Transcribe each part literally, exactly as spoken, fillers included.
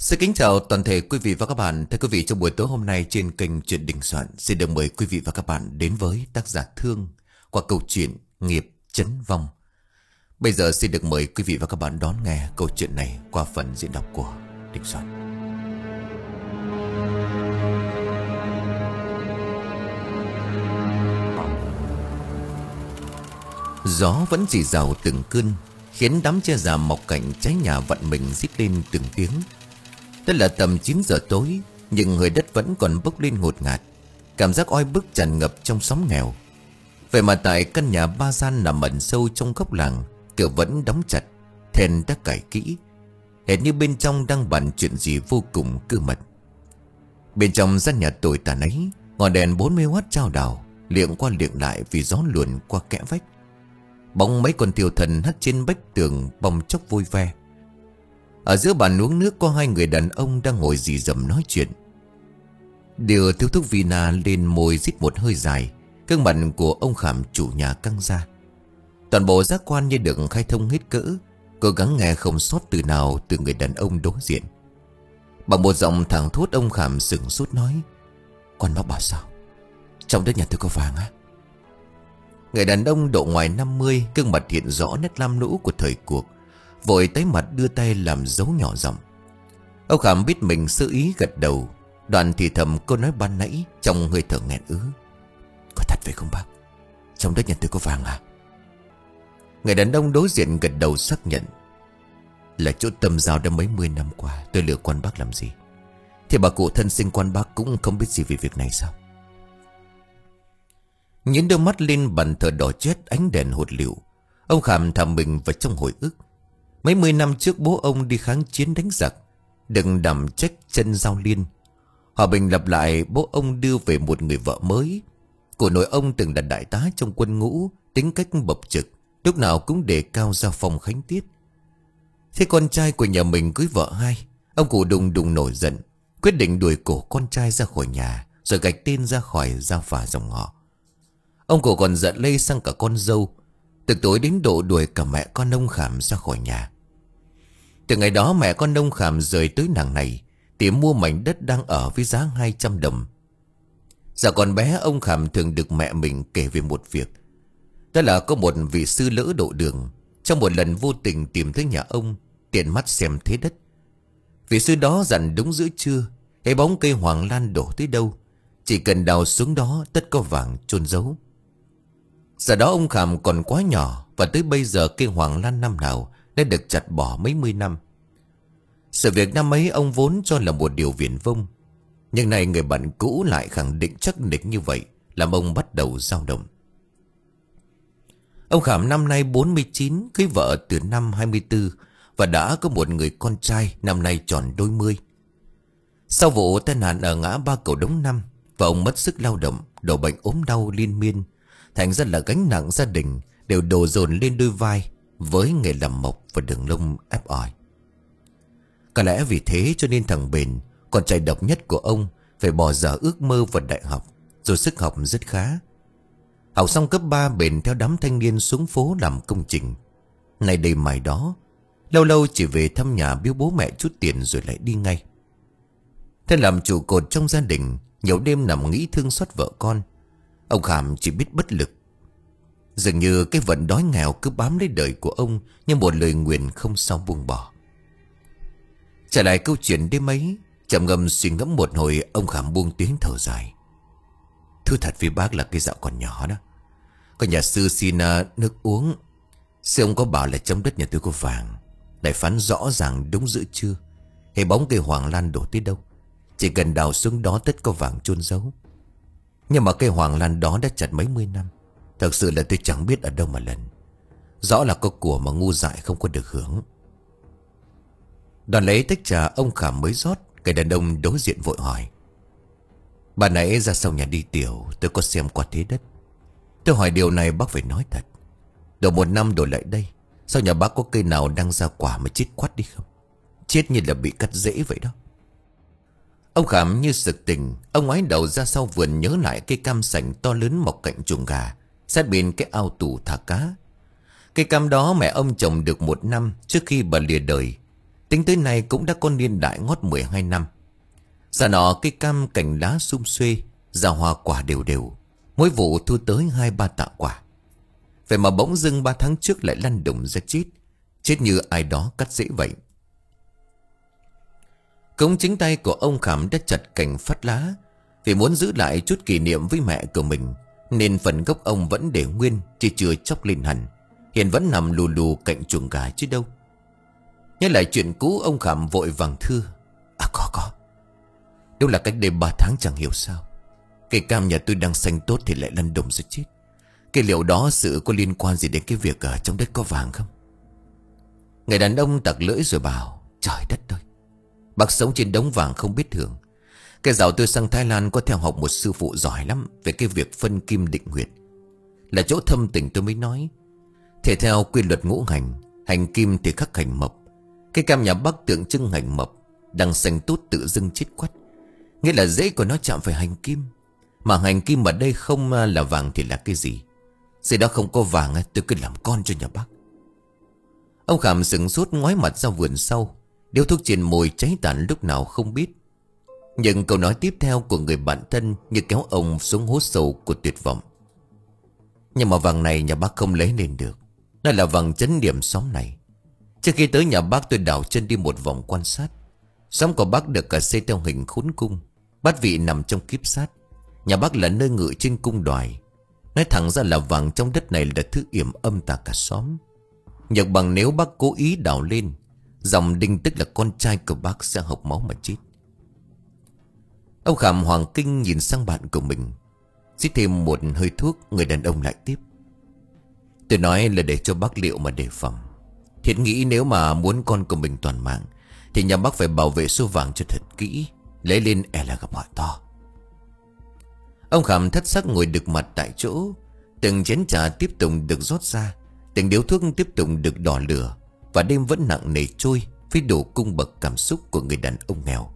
Xin kính chào toàn thể quý vị và các bạn. Thưa quý vị, trong buổi tối hôm nay trên kênh Chuyện Đình Soạn xin được mời quý vị và các bạn đến với tác giả Thương qua câu chuyện Nghiệp Chấn Vong. Bây giờ xin được mời quý vị và các bạn đón nghe câu chuyện này qua phần diễn đọc của Đình Soạn. Gió vẫn rì rào từng cơn, khiến đám tre già mọc cạnh trái nhà vặn mình rít lên từng tiếng. Đó là tầm chín giờ tối, nhưng người đất vẫn còn bốc lên ngột ngạt. Cảm giác oi bức tràn ngập trong xóm nghèo. Vậy mà tại căn nhà ba gian nằm ẩn sâu trong góc làng, cửa vẫn đóng chặt, then đã cài kỹ, hệt như bên trong đang bàn chuyện gì vô cùng cơ mật. Bên trong gian nhà tồi tàn ấy, ngọn đèn bốn mươi oát chao đảo liệng qua liệng lại vì gió luồn qua kẽ vách. Bóng mấy con thiêu thần hắt trên vách tường bong chốc vui ve. Ở giữa bàn uống nước có hai người đàn ông đang ngồi rì rầm nói chuyện. Đưa thiếu thuốc Vina lên môi rít một hơi dài. Gương mặt của ông Khảm chủ nhà căng ra. Toàn bộ giác quan như được khai thông hết cỡ, cố gắng nghe không sót từ nào từ người đàn ông đối diện. Bằng một giọng thẳng thốt, ông Khảm sửng sốt nói: "Con bác bảo sao? Trong đất nhà tôi có vàng á?" Người đàn ông độ ngoài năm mươi, gương mặt hiện rõ nét lam lũ của thời cuộc, vội tái mặt đưa tay làm dấu nhỏ giọng. Ông Khảm biết mình sơ ý gật đầu, đoạn thì thầm câu nói ban nãy trong hơi thở nghẹn ứ: "Có thật vậy không bác? Trong đất nhà tôi có vàng à?" Người đàn ông đối diện gật đầu xác nhận: "Là chỗ Tâm Giao đã mấy mươi năm qua, tôi lừa quan bác làm gì? Thì bà cụ thân sinh quan bác cũng không biết gì về việc này sao?" Những đôi mắt lên bàn thờ đỏ chét ánh đèn hột lựu, ông Khảm thầm mình vào trong hồi ức. Mấy mươi năm trước bố ông đi kháng chiến đánh giặc, đừng đảm trách chân Giao Liên. Hòa bình lặp lại, bố ông đưa về một người vợ mới. Của nội ông từng là đại tá trong quân ngũ, tính cách bộc trực, lúc nào cũng đề cao giao phong khánh tiết. Thế con trai của nhà mình cưới vợ hai, ông cụ đùng đùng nổi giận, quyết định đuổi cổ con trai ra khỏi nhà, rồi gạch tên ra khỏi giao phả dòng họ. Ông cụ còn giận lây sang cả con dâu, từ tối đến độ đuổi cả mẹ con ông Khảm ra khỏi nhà. Từ ngày đó mẹ con ông Khảm rời tới làng này, tìm mua mảnh đất đang ở với giá hai trăm đồng. Giờ còn bé, ông Khảm thường được mẹ mình kể về một việc. Đó là có một vị sư lỡ độ đường, trong một lần vô tình tìm tới nhà ông, tiện mắt xem thế đất. Vị sư đó dặn đúng giữa trưa, thấy bóng cây hoàng lan đổ tới đâu, chỉ cần đào xuống đó tất có vàng chôn giấu. Giờ đó ông Khảm còn quá nhỏ, và tới bây giờ cây hoàng lan năm nào đã được chặt bỏ mấy mươi năm. Sự việc năm ấy ông vốn cho là một điều viển vông, nhưng nay người bạn cũ lại khẳng định chắc nịch như vậy, làm ông bắt đầu dao động. Ông Khảm năm nay bốn mươi chín, cưới vợ từ năm hai mươi tư và đã có một người con trai năm nay tròn đôi mươi. Sau vụ tai nạn ở ngã ba Cầu Đống năm, và ông mất sức lao động, đổ bệnh ốm đau liên miên, thành ra là gánh nặng gia đình đều đổ dồn lên đôi vai với nghề làm mộc và đường lông ép ỏi. Có lẽ vì thế cho nên thằng Bền, con trai độc nhất của ông, phải bỏ dở ước mơ vào đại học, dù sức học rất khá. Học xong cấp ba, Bền theo đám thanh niên xuống phố làm công trình. Này đây mày đó, lâu lâu chỉ về thăm nhà biếu bố mẹ chút tiền rồi lại đi ngay. Thế làm trụ cột trong gia đình, nhiều đêm nằm nghĩ thương xót vợ con, ông Khảm chỉ biết bất lực. Dường như cái vận đói nghèo cứ bám lấy đời của ông như một lời nguyền không sao buông bỏ. Trở lại câu chuyện đêm ấy, trầm ngâm suy ngẫm một hồi, ông Khảm buông tiếng thở dài: "Thưa thật với bác là cái dạo còn nhỏ đó, có nhà sư xin uh, nước uống. Sư ông có bảo là trong đất nhà tôi có vàng, lại phán rõ ràng đúng giữa trưa, hay bóng cây hoàng lan đổ tới đâu, chỉ cần đào xuống đó tất có vàng chôn giấu. Nhưng mà cây hoàng lan đó đã chặt mấy mươi năm, thật sự là tôi chẳng biết ở đâu mà lần. Rõ là có của mà ngu dại không có được hưởng." Đoàn lấy tách trà ông Khảm mới rót, người đàn ông đối diện vội hỏi: "Bà nãy ra sau nhà đi tiểu, tôi có xem qua thế đất. Tôi hỏi điều này bác phải nói thật. Đầu một năm đổ lại đây, sao nhà bác có cây nào đang ra quả mà chết quắt đi không? Chết như là bị cắt rễ vậy đó." Ông Khảm như sực tỉnh, ông ngoái đầu ra sau vườn nhớ lại cây cam sành to lớn mọc cạnh chuồng gà, sát bên cái ao tù thả cá. Cây cam đó mẹ ông trồng được một năm trước khi bà lìa đời. Tính tới nay cũng đã có niên đại ngót mười hai năm. Giờ nọ cây cam cành lá sum xuê, ra hoa quả đều đều, mỗi vụ thu tới hai ba tạ quả. Vậy mà bỗng dưng ba tháng trước lại lăn đùng ra chết, chết như ai đó cắt rễ vậy. Cũng chính tay của ông Khảm đã chặt cành phát lá, vì muốn giữ lại chút kỷ niệm với mẹ của mình, nên phần gốc ông vẫn để nguyên, chỉ chưa chóc lên hẳn. Hiện vẫn nằm lù lù cạnh chuồng gà chứ đâu. Nhớ lại chuyện cũ, ông Khảm vội vàng thưa: À có có Đúng là cách đây ba tháng chẳng hiểu sao cây cam nhà tôi đang xanh tốt thì lại lăn đùng ra chết. Cái liệu đó sự có liên quan gì đến cái việc ở trong đất có vàng không? Người đàn ông tặc lưỡi rồi bảo: Trời đất ơi, bác sống trên đống vàng không biết thường. Cái dạo tôi sang Thái Lan có theo học một sư phụ giỏi lắm về cái việc phân kim định huyệt. Là chỗ thâm tình tôi mới nói. Thể theo quy luật ngũ hành, hành kim thì khắc hành mộc. Cái cam nhà bác tượng trưng hành mộc, đang xanh tốt tự dưng chết quắt, nghĩa là rễ của nó chạm phải hành kim. Mà hành kim ở đây không là vàng thì là cái gì? Gì đó không có vàng tôi cứ làm con cho nhà bác. Ông Khảm sững sốt ngoái mặt ra vườn sau, điếu thuốc trên môi cháy tàn lúc nào không biết. Nhưng câu nói tiếp theo của người bạn thân như kéo ông xuống hố sâu của tuyệt vọng. Nhưng mà vàng này nhà bác không lấy lên được. Nó là vàng chấn điểm xóm này. Trước khi tới nhà bác tôi đảo chân đi một vòng quan sát. Xóm của bác được cả xây theo hình khốn cung, bát vị nằm trong kiếp sát. Nhà bác là nơi ngự trên cung đoài. Nói thẳng ra là vàng trong đất này là thứ yểm âm tà cả xóm. Nhược bằng nếu bác cố ý đào lên, dòng Đinh tức là con trai của bác sẽ hộc máu mà chết. Ông Khảm hoàng kinh nhìn sang bạn của mình, xít thêm một hơi thuốc. Người đàn ông lại tiếp: Tôi nói là để cho bác liệu mà đề phòng. Thiệt nghĩ nếu mà muốn con của mình toàn mạng thì nhà bác phải bảo vệ số vàng cho thật kỹ, lấy lên e là gặp họa to. Ông Khảm thất sắc ngồi đực mặt tại chỗ. Từng chén trà tiếp tục được rót ra, từng điếu thuốc tiếp tục được đỏ lửa. Và đêm vẫn nặng nề trôi với đủ cung bậc cảm xúc của người đàn ông nghèo.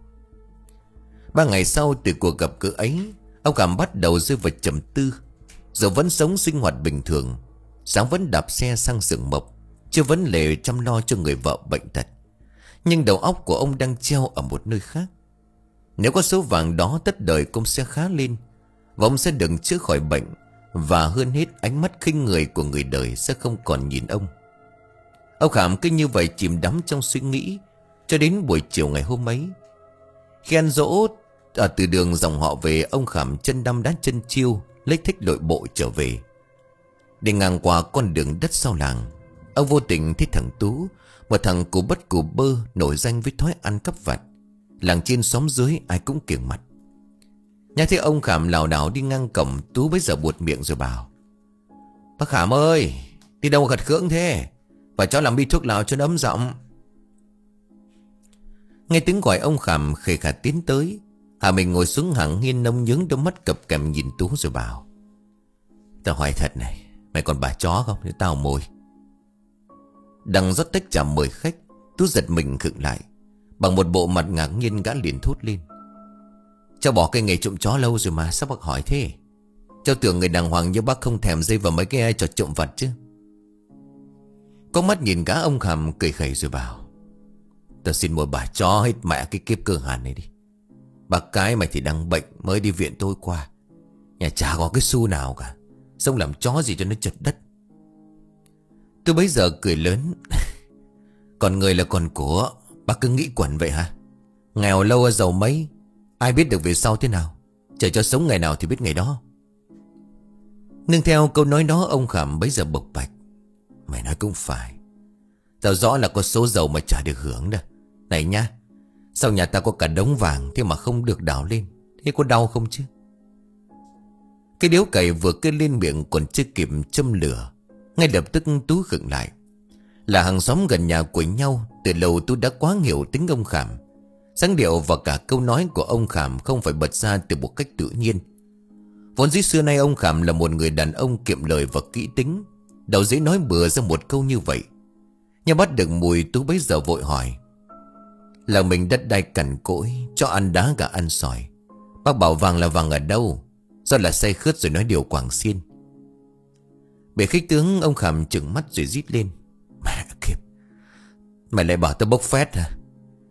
Ba ngày sau từ cuộc gặp gỡ ấy, ông Khảm bắt đầu rơi vào trầm tư. Giờ vẫn sống sinh hoạt bình thường, sáng vẫn đạp xe sang xưởng mộc, chưa vấn lề chăm lo cho người vợ bệnh tật. Nhưng đầu óc của ông đang treo ở một nơi khác. Nếu có số vàng đó, tất đời cũng sẽ khá lên, và ông sẽ đừng chữa khỏi bệnh. Và hơn hết, ánh mắt khinh người của người đời sẽ không còn nhìn ông. Ông Khảm cứ như vậy chìm đắm trong suy nghĩ cho đến buổi chiều ngày hôm ấy. Khi ăn dỗ ở từ đường dòng họ về, ông Khảm chân đăm đá chân chiêu lấy thích lội bộ trở về. Đi ngang qua con đường đất sau làng, ông vô tình thấy thằng Tú, một thằng cù bất cù bơ nổi danh với thói ăn cắp vặt. Làng trên xóm dưới ai cũng kiêng mặt. Nghe thấy ông Khảm lảo đảo đi ngang cổng, Tú bấy giờ buột miệng rồi bảo: Bác Khảm ơi, đi đâu gật gưỡng thế? Và cho làm bi thuốc lào cho nó ấm giọng. Nghe tiếng gọi, ông Khảm khề khà tiến tới. Hà mình ngồi xuống hàng hiên, nông nhướng đôi mắt cập kèm nhìn Tú rồi bảo: Tao hỏi thật này, mày còn bà chó không để tao mồi? Đang rót tách trà mời khách, Tú giật mình khựng lại. Bằng một bộ mặt ngạc nhiên, gã liền thốt lên: Cháu bỏ cái nghề trộm chó lâu rồi mà, sao bác hỏi thế? Cháu tưởng người đàng hoàng như bác không thèm dây vào mấy cái ai trò trộm vặt chứ. Có mắt nhìn cả ông Khảm cười khẩy rồi bảo: Tao xin một bà chó hết mẹ cái kiếp cơ hàn này đi. Bác cái mày thì đang bệnh, mới đi viện tôi qua, nhà chả có cái xu nào cả, xong làm chó gì cho nó chật đất. Tôi bấy giờ cười lớn: Còn người là còn của, bác cứ nghĩ quẩn vậy hả? Nghèo lâu giàu mấy, ai biết được về sau thế nào? Chờ cho sống ngày nào thì biết ngày đó. Nương theo câu nói đó, ông Khảm bấy giờ bộc bạch: Mày nói cũng phải, tao rõ là có số giàu mà chả được hưởng đâu. Này nhá, sao nhà ta có cả đống vàng thế mà không được đào lên? Thế có đau không chứ? Cái điếu cày vừa kê lên miệng còn chưa kịp châm lửa, ngay lập tức Tú khựng lại. Là hàng xóm gần nhà của nhau, từ lâu Tú đã quá hiểu tính ông Khảm. Dáng điệu và cả câu nói của ông Khảm không phải bật ra từ một cách tự nhiên. Vốn dĩ xưa nay ông Khảm là một người đàn ông kiệm lời và kỹ tính, đâu dễ nói bừa ra một câu như vậy. Nhưng bắt được mùi, Tú bấy giờ vội hỏi: Là mình đất đai cằn cỗi, cho ăn đá gà ăn sỏi. Bác bảo vàng là vàng ở đâu? Do là say khướt rồi nói điều quảng xiên. Bề khích tướng, ông Khảm trừng mắt rồi rít lên: Mẹ kiếp, mày lại bảo tao bốc phét hả?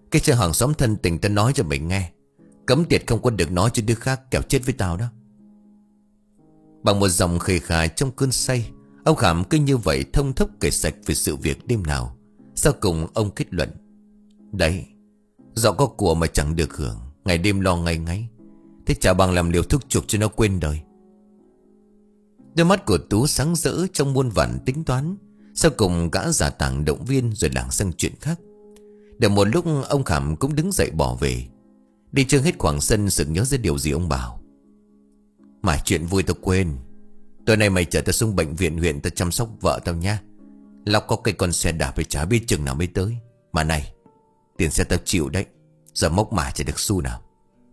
Cái chơi hàng xóm thân tình ta nói cho mình nghe. Cấm tiệt không có được nói cho đứa khác, kẻo chết với tao đó. Bằng một dòng khề khà trong cơn say, ông Khảm cứ như vậy thông thốc kể sạch về sự việc đêm nào. Sau cùng ông kết luận: đấy, do có của mà chẳng được hưởng, ngày đêm lo ngay ngáy, thế chả bằng làm liều thuốc chuộc cho nó quên đời. Đôi mắt của Tú sáng rỡ trong muôn vàn tính toán. Sau cùng gã giả tảng động viên rồi lảng sang chuyện khác. Được một lúc ông Khảm cũng đứng dậy bỏ về. Đi chưa hết khoảng sân sực nhớ ra điều gì ông bảo: mải chuyện vui tao quên. Tối nay mày chở tao xuống bệnh viện huyện, tao chăm sóc vợ tao nha. Lóc có cây con xe đạp phải chả biết chừng nào mới tới. Mà này, tiền xe tao chịu đấy, giờ mốc mải chỉ được xu nào.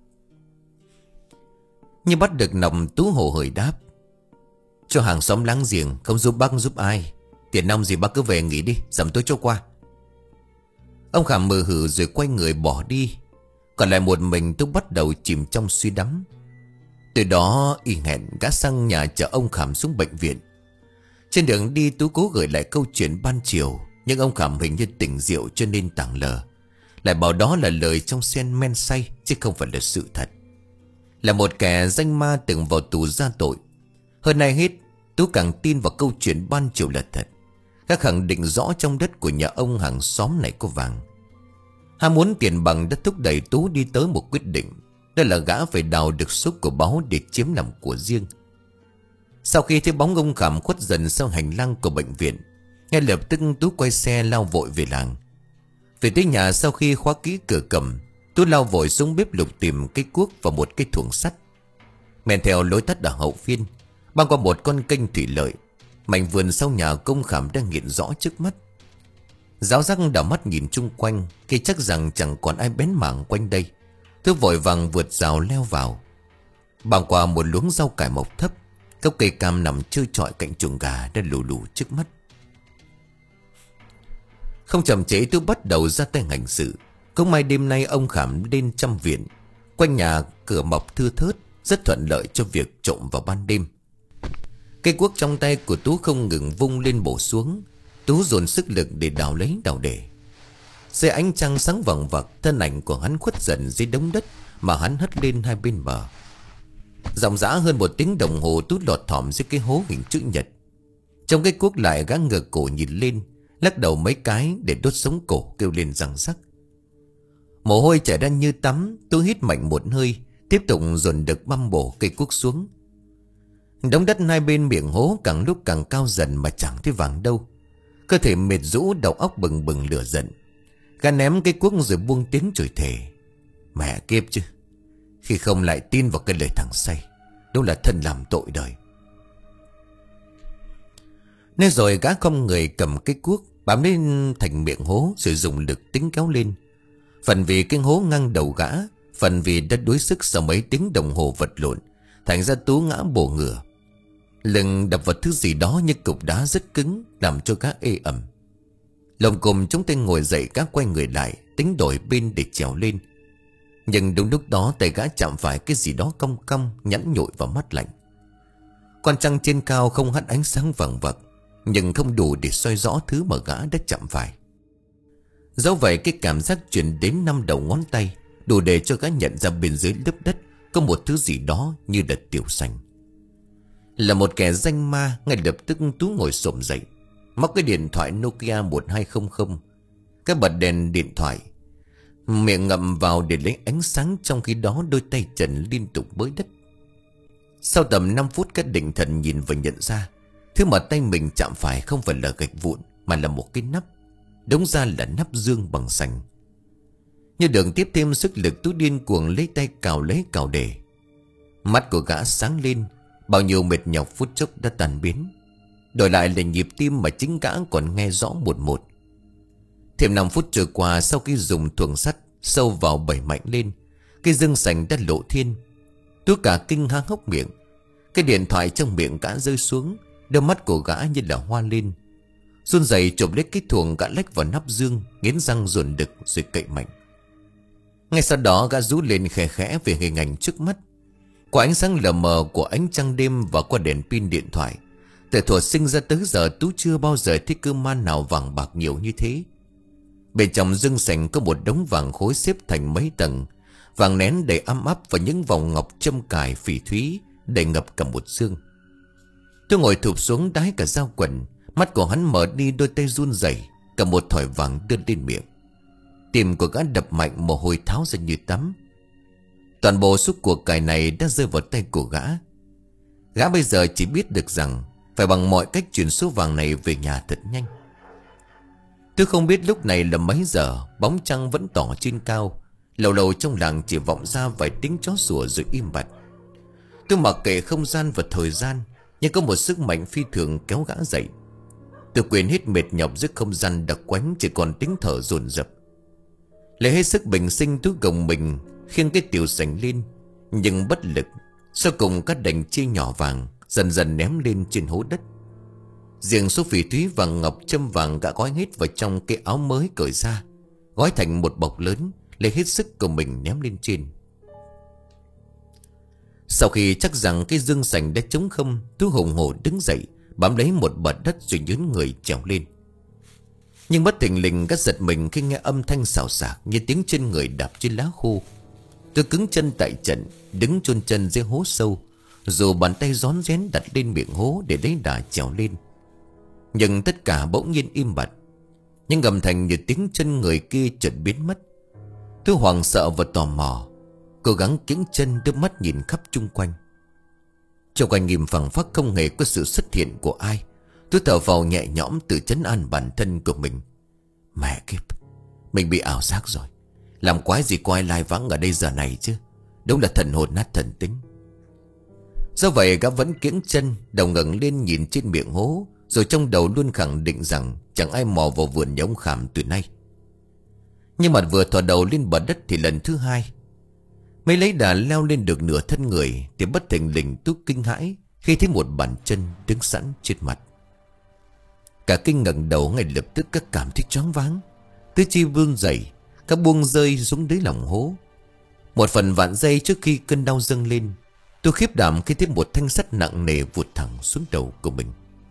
Như bắt được nòng, Tú hồ hởi đáp: cho hàng xóm láng giềng, không giúp bác giúp ai. Tiền nong gì bác cứ về nghỉ đi, dầm tối cho qua. Ông Khảm mờ hử rồi quay người bỏ đi. Còn lại một mình, Tú bắt đầu chìm trong suy đắm. Từ đó y hẹn gã sang nhà chở ông Khảm xuống bệnh viện. Trên đường đi, Tú cố gửi lại câu chuyện ban chiều, nhưng ông Khảm hình như tỉnh rượu cho nên tảng lờ, lại bảo đó là lời trong sen men say, chứ không phải là sự thật. Là một kẻ danh ma từng vào tù ra tội. Hơn ai hết, Tú càng tin vào câu chuyện ban chiều là thật. Gã khẳng định rõ trong đất của nhà ông hàng xóm này có vàng. Ham muốn tiền bằng đã thúc đẩy Tú đi tới một quyết định. Đó là gã phải đào được số của báu để chiếm làm của riêng. Sau khi thấy bóng ông Khảm khuất dần sau hành lang của bệnh viện, ngay lập tức Tú quay xe lao vội về làng. Về tới nhà, sau khi khóa kỹ cửa cầm, Tú lao vội xuống bếp lục tìm cái cuốc và một cái thuồng sắt. Men theo lối tắt ở hậu phiên, băng qua một con kênh thủy lợi, mảnh vườn sau nhà công Khảm đang hiện rõ trước mắt. Giáo giác đảo mắt nhìn chung quanh, khi chắc rằng chẳng còn ai bén mảng quanh đây, Tú vội vàng vượt rào leo vào. Băng qua một luống rau cải mọc thấp, gốc cây cam nằm trơ trọi cạnh chuồng gà đã lù lù trước mắt. Không chậm trễ, Tú bắt đầu ra tay hành sự. Không may đêm nay ông Khảm lên trăm viện, quanh nhà cửa mọc thưa thớt, rất thuận lợi cho việc trộm vào ban đêm. Cây cuốc trong tay của Tú không ngừng vung lên bổ xuống. Tú dồn sức lực để đào lấy đào để. Dưới ánh trăng sáng vằng vặc, thân ảnh của hắn khuất dần dưới đống đất mà hắn hất lên hai bên bờ. Dòng dã hơn một tiếng đồng hồ, Tú lọt thỏm dưới cái hố hình chữ nhật. Trong cái cuốc lại, gã ngửa cổ nhìn lên, lắc đầu mấy cái để đốt sống cổ, kêu lên răng rắc. Mồ hôi chảy ra như tắm. Tú hít mạnh một hơi, tiếp tục dồn được băm bổ cây cuốc xuống. Đống đất hai bên miệng hố càng lúc càng cao dần mà chẳng thấy vàng đâu. Cơ thể mệt rũ, đầu óc bừng bừng lửa giận. Gã ném cây cuốc rồi buông tiếng chửi thề: mẹ kiếp chứ, khi không lại tin vào cái lời thằng say, đúng là thân làm tội đời. Nên rồi gã không người cầm cái cuốc bám lên thành miệng hố rồi dùng lực tính kéo lên. Phần vì cái hố ngang đầu gã, phần vì đã đuối sức sau mấy tiếng đồng hồ vật lộn, thành ra Tú ngã bổ ngửa. Lưng đập vào thứ gì đó như cục đá rất cứng, làm cho gã ê ẩm. Lồng cồm chúng tay ngồi dậy, gã quay người lại tính đổi bên để trèo lên. Nhưng đúng lúc đó tay gã chạm phải cái gì đó cong cong, nhẵn nhụi vào mắt lạnh. Con trăng trên cao không hắt ánh sáng vàng vặc, nhưng không đủ để soi rõ thứ mà gã đã chạm phải. Dẫu vậy, cái cảm giác truyền đến năm đầu ngón tay đủ để cho gã nhận ra bên dưới lớp đất có một thứ gì đó như là tiểu xanh. Là một kẻ danh ma, ngay lập tức Tú ngồi xổm dậy, móc cái điện thoại Nokia một hai không không, cái bật đèn điện thoại, miệng ngậm vào để lấy ánh sáng, trong khi đó đôi tay trần liên tục bới đất. Sau tầm năm phút, các định thần nhìn và nhận ra thứ mà tay mình chạm phải không phải là gạch vụn, mà là một cái nắp. Đúng ra là nắp dương bằng sành. Như đường tiếp thêm sức lực, Tú điên cuồng lấy tay cào lấy cào để. Mắt của gã sáng lên, bao nhiêu mệt nhọc phút chốc đã tan biến, đổi lại là nhịp tim mà chính gã còn nghe rõ một một. Thêm năm phút trôi qua, sau khi dùng thuồng sắt sâu vào bẩy mạnh lên, cái dương sành đã lộ thiên. Tú cả kinh há hốc miệng. Cái điện thoại trong miệng gã rơi xuống, đôi mắt của gã như là hoa lên. Run rẩy chụp lấy cái thuồng, gã lách vào nắp dương, nghiến răng dồn đực rồi cậy mạnh. Ngay sau đó, gã rú lên khẽ khẽ về hình ảnh trước mắt. Qua ánh sáng lờ mờ của ánh trăng đêm và qua đèn pin điện thoại, từ thuở sinh ra tới giờ, Tú chưa bao giờ thấy cơ man nào vàng bạc nhiều như thế. Bên trong dương sành có một đống vàng khối xếp thành mấy tầng. Vàng nén đầy ấm áp và những vòng ngọc châm cài phỉ thúy đầy ngập cả một dương. Tôi ngồi thụp xuống đái cả dao quần. Mắt của hắn mở đi, đôi tay run rẩy, cả một thỏi vàng đưa lên miệng. Tim của gã đập mạnh, mồ hôi tháo ra như tắm. Toàn bộ số của cải này đã rơi vào tay của gã. Gã bây giờ chỉ biết được rằng phải bằng mọi cách chuyển số vàng này về nhà thật nhanh. Tôi không biết lúc này là mấy giờ. Bóng trăng vẫn tỏ trên cao. Lầu lầu trong làng chỉ vọng ra vài tiếng chó sủa rồi im bặt. Tôi mặc kệ không gian và thời gian, nhưng có một sức mạnh phi thường kéo gã dậy. Tôi quên hết mệt nhọc giữa không gian đặc quánh, chỉ còn tiếng thở dồn dập. Lấy hết sức bình sinh, tôi gồng mình khiêng cái tiểu sành lên, nhưng bất lực. Sau cùng các đành chia nhỏ vàng dần dần ném lên trên hố đất. Riêng số phỉ thúy vàng ngọc châm vàng gã gói hết vào trong cái áo mới cởi ra, gói thành một bọc lớn, lấy hết sức của mình ném lên trên. Sau khi chắc rằng cái dương sành đã trống không, tôi hùng hổ đứng dậy, bám lấy một bờ đất rồi nhún người trèo lên. Nhưng bất thình lình gã giật mình khi nghe âm thanh xào xạc như tiếng chân người đạp trên lá khô. Tôi cứng chân tại trận, đứng chôn chân dưới hố sâu, dù bàn tay rón rén đặt lên miệng hố để lấy đà trèo lên. Nhưng tất cả bỗng nhiên im bặt. Nhưng gầm thành như tiếng chân người kia chợt biến mất. Tôi hoảng sợ và tò mò, cố gắng kiễng chân đưa mắt nhìn khắp chung quanh. Trong quanh nghiêm phẳng phắc không hề có sự xuất hiện của ai. Tôi thở phào nhẹ nhõm tự trấn an bản thân của mình. Mẹ kiếp, mình bị ảo giác rồi. Làm quái gì có ai lai vắng ở đây giờ này chứ. Đúng là thần hồn nát thần tính. Do vậy gã vẫn kiễng chân, đầu ngẩng lên nhìn trên miệng hố, rồi trong đầu luôn khẳng định rằng chẳng ai mò vào vườn nhà ông Khảm từ nay. Nhưng mà vừa thò đầu lên bờ đất thì lần thứ hai, mới lấy đà leo lên được nửa thân người, thì bất thình lình tôi kinh hãi khi thấy một bàn chân đứng sẵn trên mặt. Cả kinh ngẩng đầu, ngay lập tức các cảm thấy choáng váng, tứ chi run rẩy, các buông rơi xuống dưới lòng hố. Một phần vạn giây trước khi cơn đau dâng lên, tôi khiếp đảm khi thấy một thanh sắt nặng nề vụt thẳng xuống đầu của mình.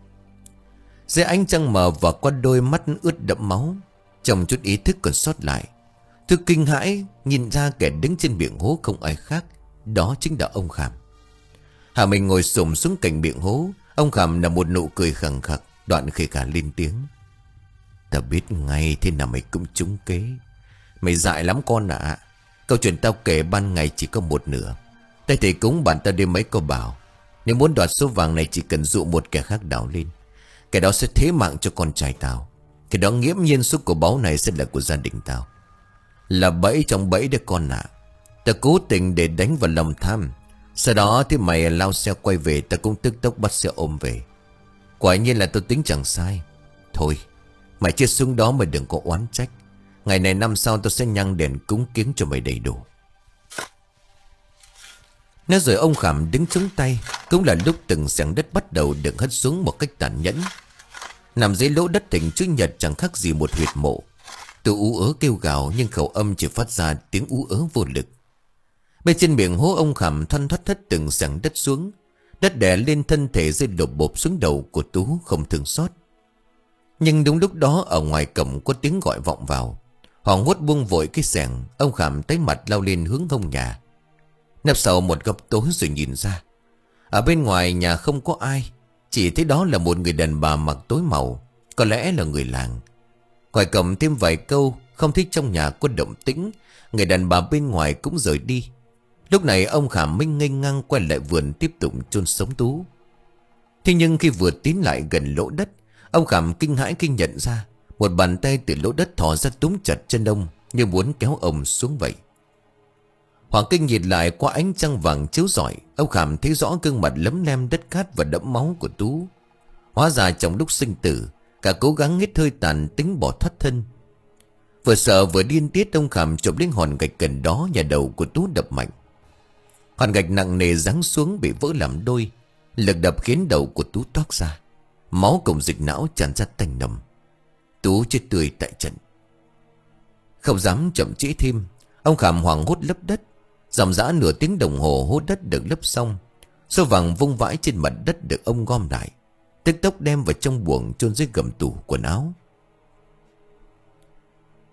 Dưới ánh trăng mờ và qua đôi mắt ướt đẫm máu, trong chút ý thức còn sót lại, tôi kinh hãi nhìn ra kẻ đứng trên miệng hố không ai khác, đó chính là ông Khảm. Hà mình ngồi xổm xuống cạnh miệng hố. Ông Khảm là một nụ cười khẳng khặc, đoạn khề khà lên tiếng. Tao biết ngay thế nào mày cũng trúng kế. Mày dại lắm con ạ. À. Câu chuyện tao kể ban ngày chỉ có một nửa. Tay thầy cúng bạn tao đêm mấy câu bảo, nếu muốn đoạt số vàng này chỉ cần dụ một kẻ khác đào lên. Kẻ đó sẽ thế mạng cho con trai tao. Kẻ đó nghiễm nhiên số của báu này sẽ là của gia đình tao. Là bẫy trong bẫy đấy con ạ. À. Tao cố tình để đánh vào lòng tham. Sau đó thì mày lao xe quay về, tao cũng tức tốc bắt xe ôm về. Quả nhiên là tôi tính chẳng sai. Thôi, mày chết xuống đó mà đừng có oán trách. Ngày này năm sau tôi sẽ nhang đèn cúng kiến cho mày đầy đủ. Nói rồi ông Khảm đứng chống tay. Cũng là lúc từng xẻng đất bắt đầu được hất xuống một cách tàn nhẫn. Nằm dưới lỗ đất hình chữ nhật chẳng khác gì một huyệt mộ. Tôi ú ớ kêu gào, nhưng khẩu âm chỉ phát ra tiếng ú ớ vô lực. Bên trên miệng hố ông Khảm thoăn thoắt thất từng xẻng đất xuống. Đất đè lên thân thể rơi lộp bộp xuống đầu của Tú không thương xót. Nhưng đúng lúc đó ở ngoài cổng có tiếng gọi vọng vào. Hoàng hốt buông vội cái xẻng. Ông Khảm tái mặt lao lên hướng hông nhà. Nấp sau một góc tối rồi nhìn ra. Ở bên ngoài nhà không có ai, chỉ thấy đó là một người đàn bà mặc tối màu, có lẽ là người làng. Ngoài cổng thêm vài câu, không thấy trong nhà có động tĩnh. Người đàn bà bên ngoài cũng rời đi. Lúc này ông Khảm Minh nghênh ngang quay lại vườn tiếp tục chôn sống Tú. Thế nhưng khi vừa tiến lại gần lỗ đất, ông Khảm kinh hãi khi nhận ra một bàn tay từ lỗ đất thò ra túm chặt chân ông, như muốn kéo ông xuống vậy. Hoàng kinh nhìn lại qua ánh trăng vàng chiếu rọi, ông Khảm thấy rõ gương mặt lấm lem đất cát và đẫm máu của Tú. Hóa ra trong lúc sinh tử, cả cố gắng hết hơi tàn tính bỏ thoát thân. Vừa sợ vừa điên tiết, ông Khảm chộp lên hòn gạch gần đó, nhà đầu của Tú đập mạnh. Hòn gạch nặng nề giáng xuống bị vỡ làm đôi. Lực đập khiến đầu của Tú toát ra. Máu cùng dịch não tràn ra tanh nồng. Tú chết tươi tại trận. Không dám chậm trễ thêm, ông Khảm hoảng hốt lấp đất. Dòng dã nửa tiếng đồng hồ hốt đất được lấp xong. Số vàng vung vãi trên mặt đất được ông gom lại, tức tốc đem vào trong buồng chôn dưới gầm tủ quần áo.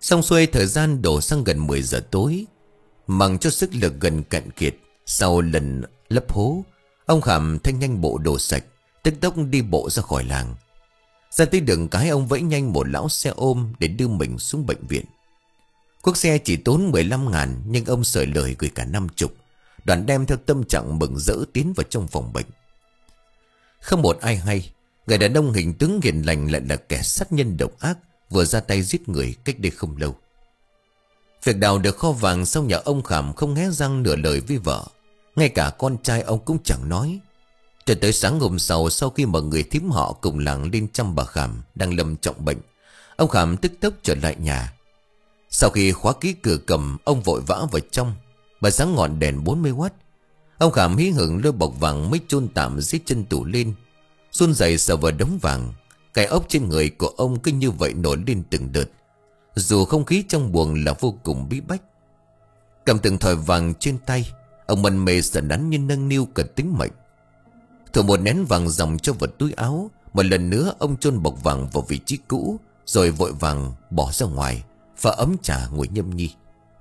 Xong xuôi thời gian đổ sang gần mười giờ tối. Mằng cho sức lực gần cạn kiệt, sau lần lấp hố, ông Khảm thanh nhanh bộ đồ sạch, tức tốc đi bộ ra khỏi làng. Ra tới đường cái, ông vẫy nhanh một lão xe ôm để đưa mình xuống bệnh viện. Cuốc xe chỉ tốn mười lăm ngàn, nhưng ông sởi lời gửi cả năm chục. Đoàn đem theo tâm trạng mừng rỡ tiến vào trong phòng bệnh. Không một ai hay, người đàn ông hình tướng hiền lành lại là kẻ sát nhân độc ác, vừa ra tay giết người cách đây không lâu. Việc đào được kho vàng sau nhà ông Khảm không hé răng nửa lời với vợ. Ngay cả con trai ông cũng chẳng nói. Cho tới sáng hôm sau, sau khi mọi người thím họ cùng làng lên chăm bà Khảm đang lâm trọng bệnh, ông Khảm tức tốc trở lại nhà. Sau khi khóa kỹ cửa cầm, ông vội vã vào trong. Bà sáng ngọn đèn bốn mươi oát. Ông Khảm hí hửng lôi bọc vàng mới chôn tạm dưới chân tủ lên, run rẩy sờ vào đống vàng. Cái ốc trên người của ông cứ như vậy nổi lên từng đợt, dù không khí trong buồng là vô cùng bí bách. Cầm từng thỏi vàng trên tay, ông mân mê sợ đắn như nâng niu cả tính mệnh. Thổi một nén vàng dòng cho vào túi áo. Một lần nữa ông chôn bọc vàng vào vị trí cũ, rồi vội vàng bỏ ra ngoài, pha ấm trà ngồi nhâm nhi.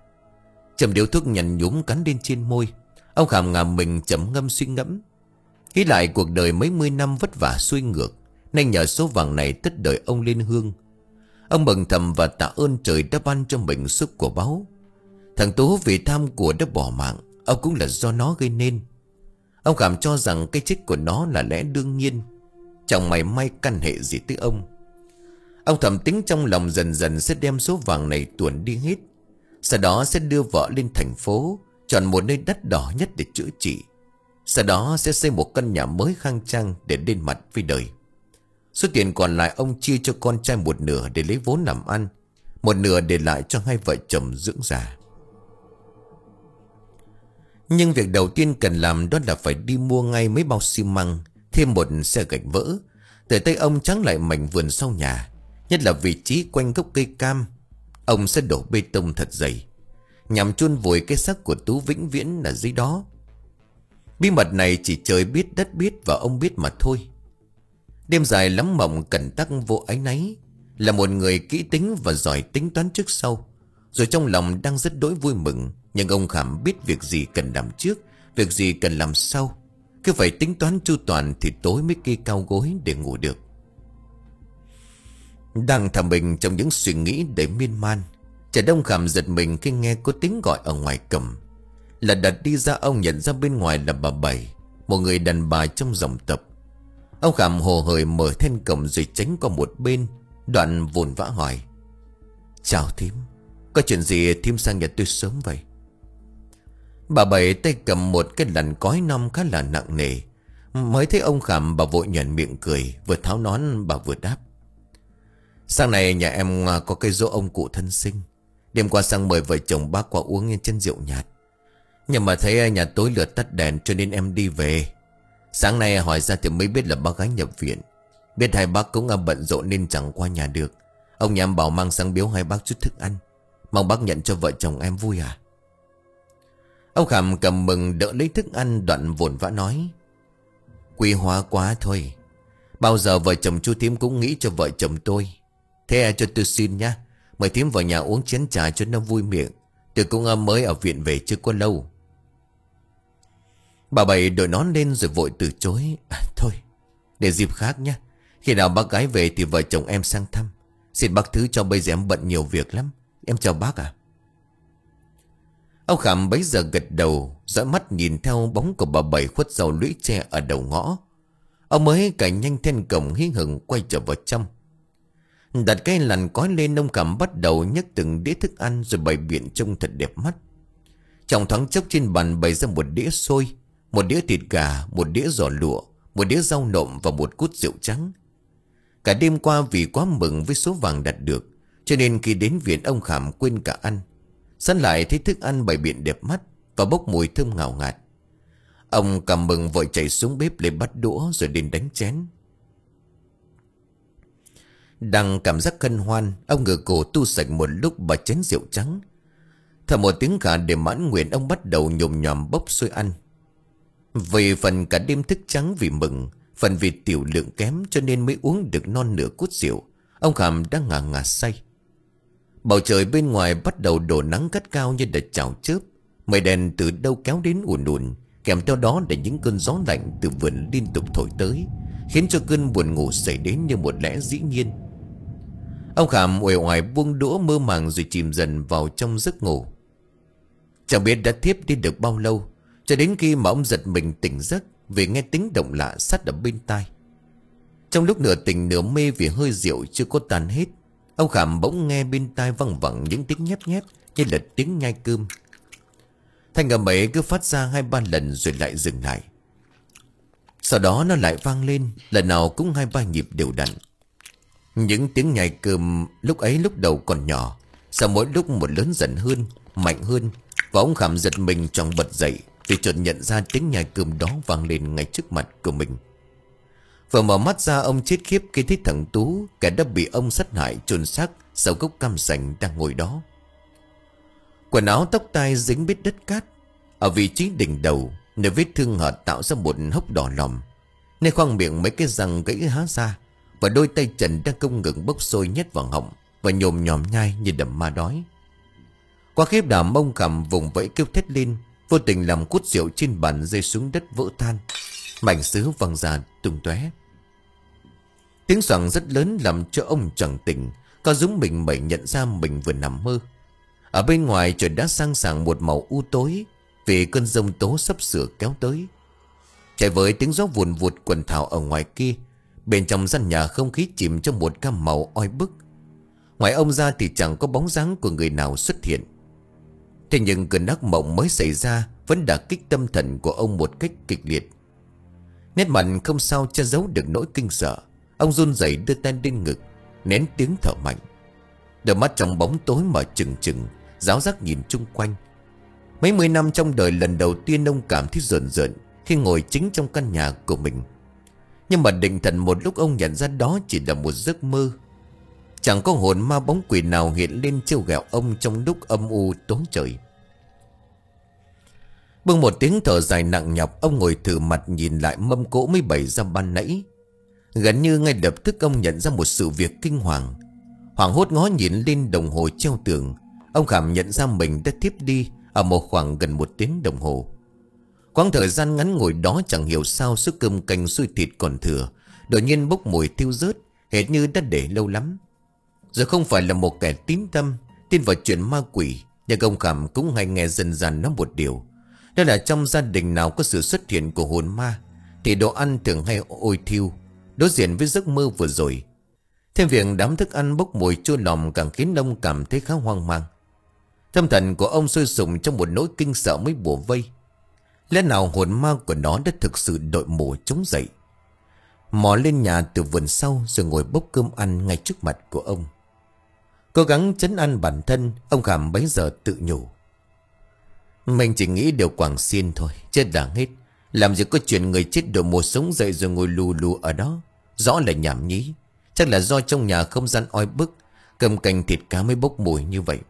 Chầm điếu thuốc nhằn nhúm cắn lên trên môi. Ông Khảm ngả mình chậm ngâm suy ngẫm. Nghĩ lại cuộc đời mấy mươi năm vất vả xuôi ngược, nay nhờ số vàng này tất đời ông lên hương. Ông mừng thầm và tạ ơn trời đã ban cho mình sức của báu. Thằng Tú vì tham của đã bỏ mạng, ông cũng là do nó gây nên. Ông cảm cho rằng cái chết của nó là lẽ đương nhiên, chẳng mảy may căn hệ gì tới ông. Ông thầm tính trong lòng dần dần sẽ đem số vàng này tuồn đi hết. Sau đó sẽ đưa vợ lên thành phố, chọn một nơi đắt đỏ nhất để chữa trị. Sau đó sẽ xây một căn nhà mới khang trang để lên mặt với đời. Số tiền còn lại ông chia cho con trai một nửa để lấy vốn làm ăn, một nửa để lại cho hai vợ chồng dưỡng già. Nhưng việc đầu tiên cần làm đó là phải đi mua ngay mấy bao xi măng, thêm một xe gạch vỡ. Từ tay ông trắng lại mảnh vườn sau nhà, nhất là vị trí quanh gốc cây cam. Ông sẽ đổ bê tông thật dày, nhằm chôn vùi cái xác của Tú vĩnh viễn ở dưới đó. Bí mật này chỉ trời biết đất biết và ông biết mà thôi. Đêm dài lắm mộng cẩn tắc vô áy náy, là một người kỹ tính và giỏi tính toán trước sau. Rồi trong lòng đang rất đỗi vui mừng. Nhưng ông Khảm biết việc gì cần làm trước, việc gì cần làm sau. Cứ phải tính toán chu toàn thì tối mới kê cao gối để ngủ được. Đang thầm mình trong những suy nghĩ đầy miên man, chợt ông Khảm giật mình khi nghe có tiếng gọi ở ngoài cổng. Là đặt đi ra, ông nhận ra bên ngoài là bà Bảy, một người đàn bà trong dòng tập. Ông Khảm hồ hởi mở then cổng rồi tránh qua một bên, đoạn vồn vã hỏi: "Chào thím, có chuyện gì thím sang nhà tôi sớm vậy?" Bà Bảy tay cầm một cái lằn cói non khá là nặng nề. Mới thấy ông Khảm, bà vội nhoẻn miệng cười, vừa tháo nón bà vừa đáp: "Sáng nay nhà em có cái giỗ ông cụ thân sinh. Đêm qua sang mời vợ chồng bác qua uống chân rượu nhạt. Nhưng mà thấy nhà tối lửa tắt đèn cho nên em đi về. Sáng nay hỏi ra thì mới biết là bác gái nhập viện. Biết hai bác cũng bận rộn nên chẳng qua nhà được. Ông nhà em bảo mang sang biếu hai bác chút thức ăn. Mong bác nhận cho vợ chồng em vui à?" Ông Khảm cầm mừng đỡ lấy thức ăn, đoạn vồn vã nói: "Quý hóa quá thôi. Bao giờ vợ chồng chú thím cũng nghĩ cho vợ chồng tôi. Thế cho tôi xin nhá, mời thím vào nhà uống chén trà cho nó vui miệng. Tôi cũng mới ở viện về chưa có lâu." Bà Bảy đội nón lên rồi vội từ chối: à, "Thôi, để dịp khác nhá. Khi nào bác gái về thì vợ chồng em sang thăm. Xin bác thứ cho bây giờ em bận nhiều việc lắm. Em chào bác ạ." Ông Khảm bấy giờ gật đầu, dõi mắt nhìn theo bóng của bà Bảy khuất sau lũy tre ở đầu ngõ. Ông mới cài nhanh then cổng hí hửng quay trở vào trong. Đặt cái lằn cói lên, ông Khảm bắt đầu nhấc từng đĩa thức ăn rồi bày biện trông thật đẹp mắt. Trong thoáng chốc trên bàn bày ra một đĩa xôi, một đĩa thịt gà, một đĩa giò lụa, một đĩa rau nộm và một cút rượu trắng. Cả đêm qua vì quá mừng với số vàng đạt được, cho nên khi đến viện ông Khảm quên cả ăn. Sẵn lại thấy thức ăn bày biện đẹp mắt và bốc mùi thơm ngào ngạt. Ông cảm mừng vội chạy xuống bếp lấy bát đũa rồi đến đánh chén. Đang cảm giác hân hoan, ông ngửa cổ tu sạch một lúc bà chén rượu trắng. Thở một tiếng khả để mãn nguyện, ông bắt đầu nhồm nhòm bốc xôi ăn. Vì phần cả đêm thức trắng vì mừng, phần vì tiểu lượng kém cho nên mới uống được non nửa cút rượu. Ông Khảm đang ngà ngà say. Bầu trời bên ngoài bắt đầu đổ nắng gắt cao như đợt chảo chớp. Mây đen từ đâu kéo đến ùn ùn, kèm theo đó là những cơn gió lạnh từ vườn liên tục thổi tới, khiến cho cơn buồn ngủ xảy đến như một lẽ dĩ nhiên. Ông Khảm uể oải buông đũa mơ màng rồi chìm dần vào trong giấc ngủ. Chẳng biết đã thiếp đi được bao lâu, cho đến khi mà ông giật mình tỉnh giấc vì nghe tiếng động lạ sát ở bên tai. Trong lúc nửa tỉnh nửa mê vì hơi rượu chưa có tan hết, ông Khảm bỗng nghe bên tai văng vẳng những tiếng nhép nhép như là tiếng nhai cơm. Thanh âm ấy cứ phát ra hai ba lần rồi lại dừng lại. Sau đó nó lại vang lên, lần nào cũng hai ba nhịp đều đặn. Những tiếng nhai cơm lúc ấy lúc đầu còn nhỏ, sau mỗi lúc một lớn dần hơn, mạnh hơn. Và ông Khảm giật mình tròn bật dậy vì chợt nhận ra tiếng nhai cơm đó vang lên ngay trước mặt của mình. Vừa mở mắt ra, ông chết khiếp khi thấy thằng Tú, kẻ đã bị ông sát hại chôn xác sau gốc cam sành, đang ngồi đó. Quần áo tóc tai dính bít đất cát. Ở vị trí đỉnh đầu, nơi vết thương hở tạo ra một hốc đỏ lòm, nơi khoang miệng mấy cái răng gãy há ra, và đôi tay trần đang không ngừng bốc sôi nhét vào họng và nhồm nhòm nhai như đầm ma đói. Qua khiếp đảm, ông Khảm vùng vẫy kêu thét lên, vô tình làm cút rượu trên bàn rơi xuống đất vỡ tan, mảnh sứ văng ra tung tóe. Tiếng xoảng rất lớn làm cho ông choàng tỉnh, có giống mình mẩy nhận ra mình vừa nằm mơ. Ở bên ngoài trời đã sang sảng một màu u tối vì cơn giông tố sắp sửa kéo tới. Chạy với tiếng gió vùn vụt quần thảo ở ngoài kia, bên trong gian nhà không khí chìm trong một cam màu oi bức. Ngoài ông ra thì chẳng có bóng dáng của người nào xuất hiện. Thế nhưng cơn ác mộng mới xảy ra vẫn đả kích tâm thần của ông một cách kịch liệt. Nét mặt không sao che giấu được nỗi kinh sợ. Ông run rẩy đưa tay lên ngực, nén tiếng thở mạnh. Đôi mắt trong bóng tối mở trừng trừng, ráo rác nhìn chung quanh. Mấy mươi năm trong đời, lần đầu tiên ông cảm thấy rợn rợn khi ngồi chính trong căn nhà của mình. Nhưng mà định thần một lúc, ông nhận ra đó chỉ là một giấc mơ. Chẳng có hồn ma bóng quỷ nào hiện lên trêu ghẹo ông trong lúc âm u tối trời. Bưng một tiếng thở dài nặng nhọc, ông ngồi thử mặt nhìn lại mâm cỗ mới bày ra ban nãy. Gần như ngay lập tức ông nhận ra một sự việc kinh hoàng. Hoảng hốt ngó nhìn lên đồng hồ treo tường, ông Khảm nhận ra mình đã thiếp đi ở một khoảng gần một tiếng đồng hồ. Quãng thời gian ngắn ngồi đó, chẳng hiểu sao sức cơm canh xôi thịt còn thừa đột nhiên bốc mùi thiêu rớt, hệt như đã để lâu lắm. Giờ không phải là một kẻ tín tâm, tin vào chuyện ma quỷ, nhưng ông Khảm cũng hay nghe dần dần nói một điều. Đó là trong gia đình nào có sự xuất hiện của hồn ma thì đồ ăn thường hay ôi thiêu. Đối diện với giấc mơ vừa rồi, thêm việc đám thức ăn bốc mùi chua lòng càng khiến ông cảm thấy khá hoang mang. Tâm thần của ông sôi sùng trong một nỗi kinh sợ mới bủa vây. Lẽ nào hồn ma của nó đã thực sự đội mũ chống dậy, mò lên nhà từ vườn sau rồi ngồi bốc cơm ăn ngay trước mặt của ông. Cố gắng trấn an bản thân, ông Khảm bấy giờ tự nhủ: mình chỉ nghĩ điều quảng xiên thôi, chết đáng hết. Làm gì có chuyện người chết đội mũ sống dậy rồi ngồi lù lù ở đó. Rõ là nhảm nhí. Chắc là do trong nhà không gian oi bức, cơm canh thịt cá mới bốc mùi như vậy.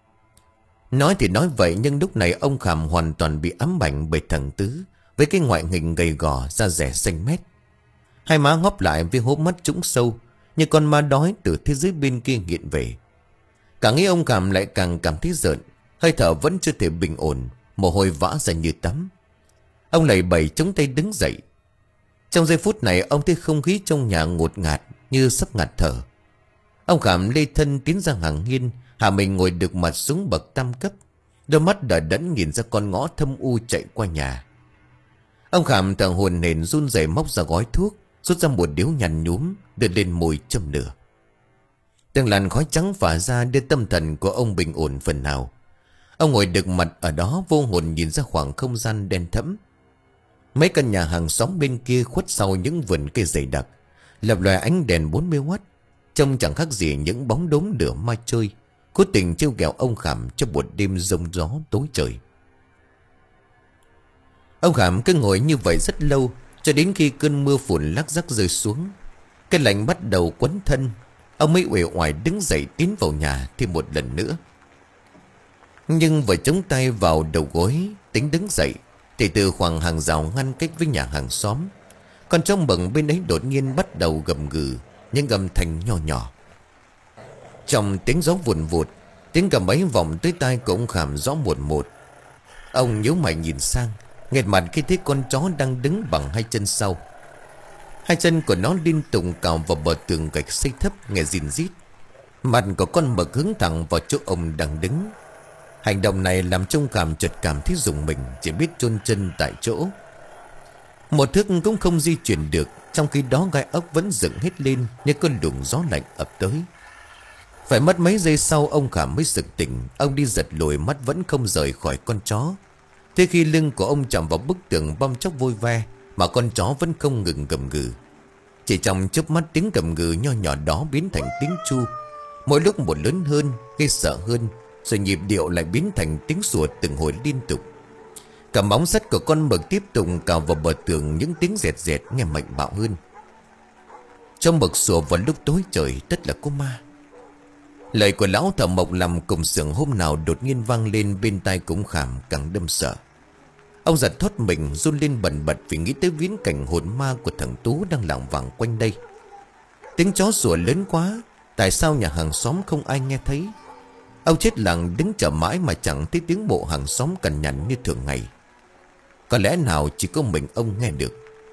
Nói thì nói vậy, nhưng lúc này ông Khảm hoàn toàn bị ám ảnh bởi thằng Tứ, với cái ngoại hình gầy gò, da dẻ xanh mét, hai má ngóp lại với hốc mắt trũng sâu như con ma đói từ thế giới bên kia hiện về. Càng nghĩ ông Khảm lại càng cảm thấy rợn, hơi thở vẫn chưa thể bình ổn, mồ hôi vã ra như tắm. Ông lầy bẩy chống tay đứng dậy. Trong giây phút này, ông thấy không khí trong nhà ngột ngạt như sắp ngạt thở. Ông Khảm lê thân tiến ra hàng hiên, hạ mình ngồi được mặt xuống bậc tam cấp, đôi mắt đờ đẫn nhìn ra con ngõ thâm u chạy qua nhà. Ông Khảm thở hổn hển run rẩy móc ra gói thuốc, rút ra một điếu nhằn nhúm, đưa lên môi châm lửa. Từng làn khói trắng phả ra đưa tâm thần của ông bình ổn phần nào. Ông ngồi đực mặt ở đó, vô hồn nhìn ra khoảng không gian đen thẫm. Mấy căn nhà hàng xóm bên kia khuất sau những vườn cây dày đặc, lập lòe ánh đèn bốn mươi oát, trông chẳng khác gì những bóng đốm lửa ma chơi, cố tình trêu ghẹo ông Khảm trong một đêm giông gió tối trời. Ông Khảm cứ ngồi như vậy rất lâu, cho đến khi cơn mưa phùn lác rác rơi xuống, cái lạnh bắt đầu quấn thân, ông mới uể oải đứng dậy tiến vào nhà thêm một lần nữa. Nhưng vừa chống tay vào đầu gối tính đứng dậy, thì từ khoảng hàng rào ngăn cách với nhà hàng xóm, còn trong bầng bên ấy đột nhiên bắt đầu gầm gừ những âm thanh nho nhỏ. Trong tiếng gió vùn vụt, Tiếng cầm ấy vọng tới tai của ông Khảm rõ một một. Ông nhíu mày nhìn sang, nghẹt mặt khi thấy con chó đang đứng bằng hai chân sau. Hai chân của nó liên tục cào vào bờ tường gạch xây thấp nghe rìn rít. Mặt của con mực hướng thẳng vào chỗ ông đang đứng. Hành động này làm trông Khảm chợt cảm thấy rùng mình, chỉ biết chôn chân tại chỗ. Một thước cũng không di chuyển được, trong khi đó gai ốc vẫn dựng hết lên như cơn luồng gió lạnh ập tới. Phải mất mấy giây sau ông Khảm mới sực tỉnh. Ông đi giật lùi, mắt vẫn không rời khỏi con chó. Thế khi lưng của ông chạm vào bức tường bong chóc vôi ve, mà con chó vẫn không ngừng gầm gừ. Chỉ trong chớp mắt, tiếng gầm gừ nho nhỏ đó biến thành tiếng chu, mỗi lúc một lớn hơn, gây sợ hơn. Rồi nhịp điệu lại biến thành tiếng sủa từng hồi liên tục. Cả móng sắt của con mực tiếp tục cào vào bờ tường, những tiếng rẹt rẹt nghe mạnh bạo hơn. Trong mực sủa vào lúc tối trời, tất là có ma. Lời của lão thợ mộc làm cùng xưởng hôm nào đột nhiên vang lên bên tai cũng Khảm càng đâm sợ. Ông giật thoát mình, run lên bần bật vì nghĩ tới viễn cảnh hồn ma của thằng Tú đang lảng vảng quanh đây. Tiếng chó sủa lớn quá, tại sao nhà hàng xóm không ai nghe thấy? Ông chết lặng đứng chờ mãi mà chẳng thấy tiếng bộ hàng xóm cằn nhằn như thường ngày. Có lẽ nào chỉ có mình ông nghe được.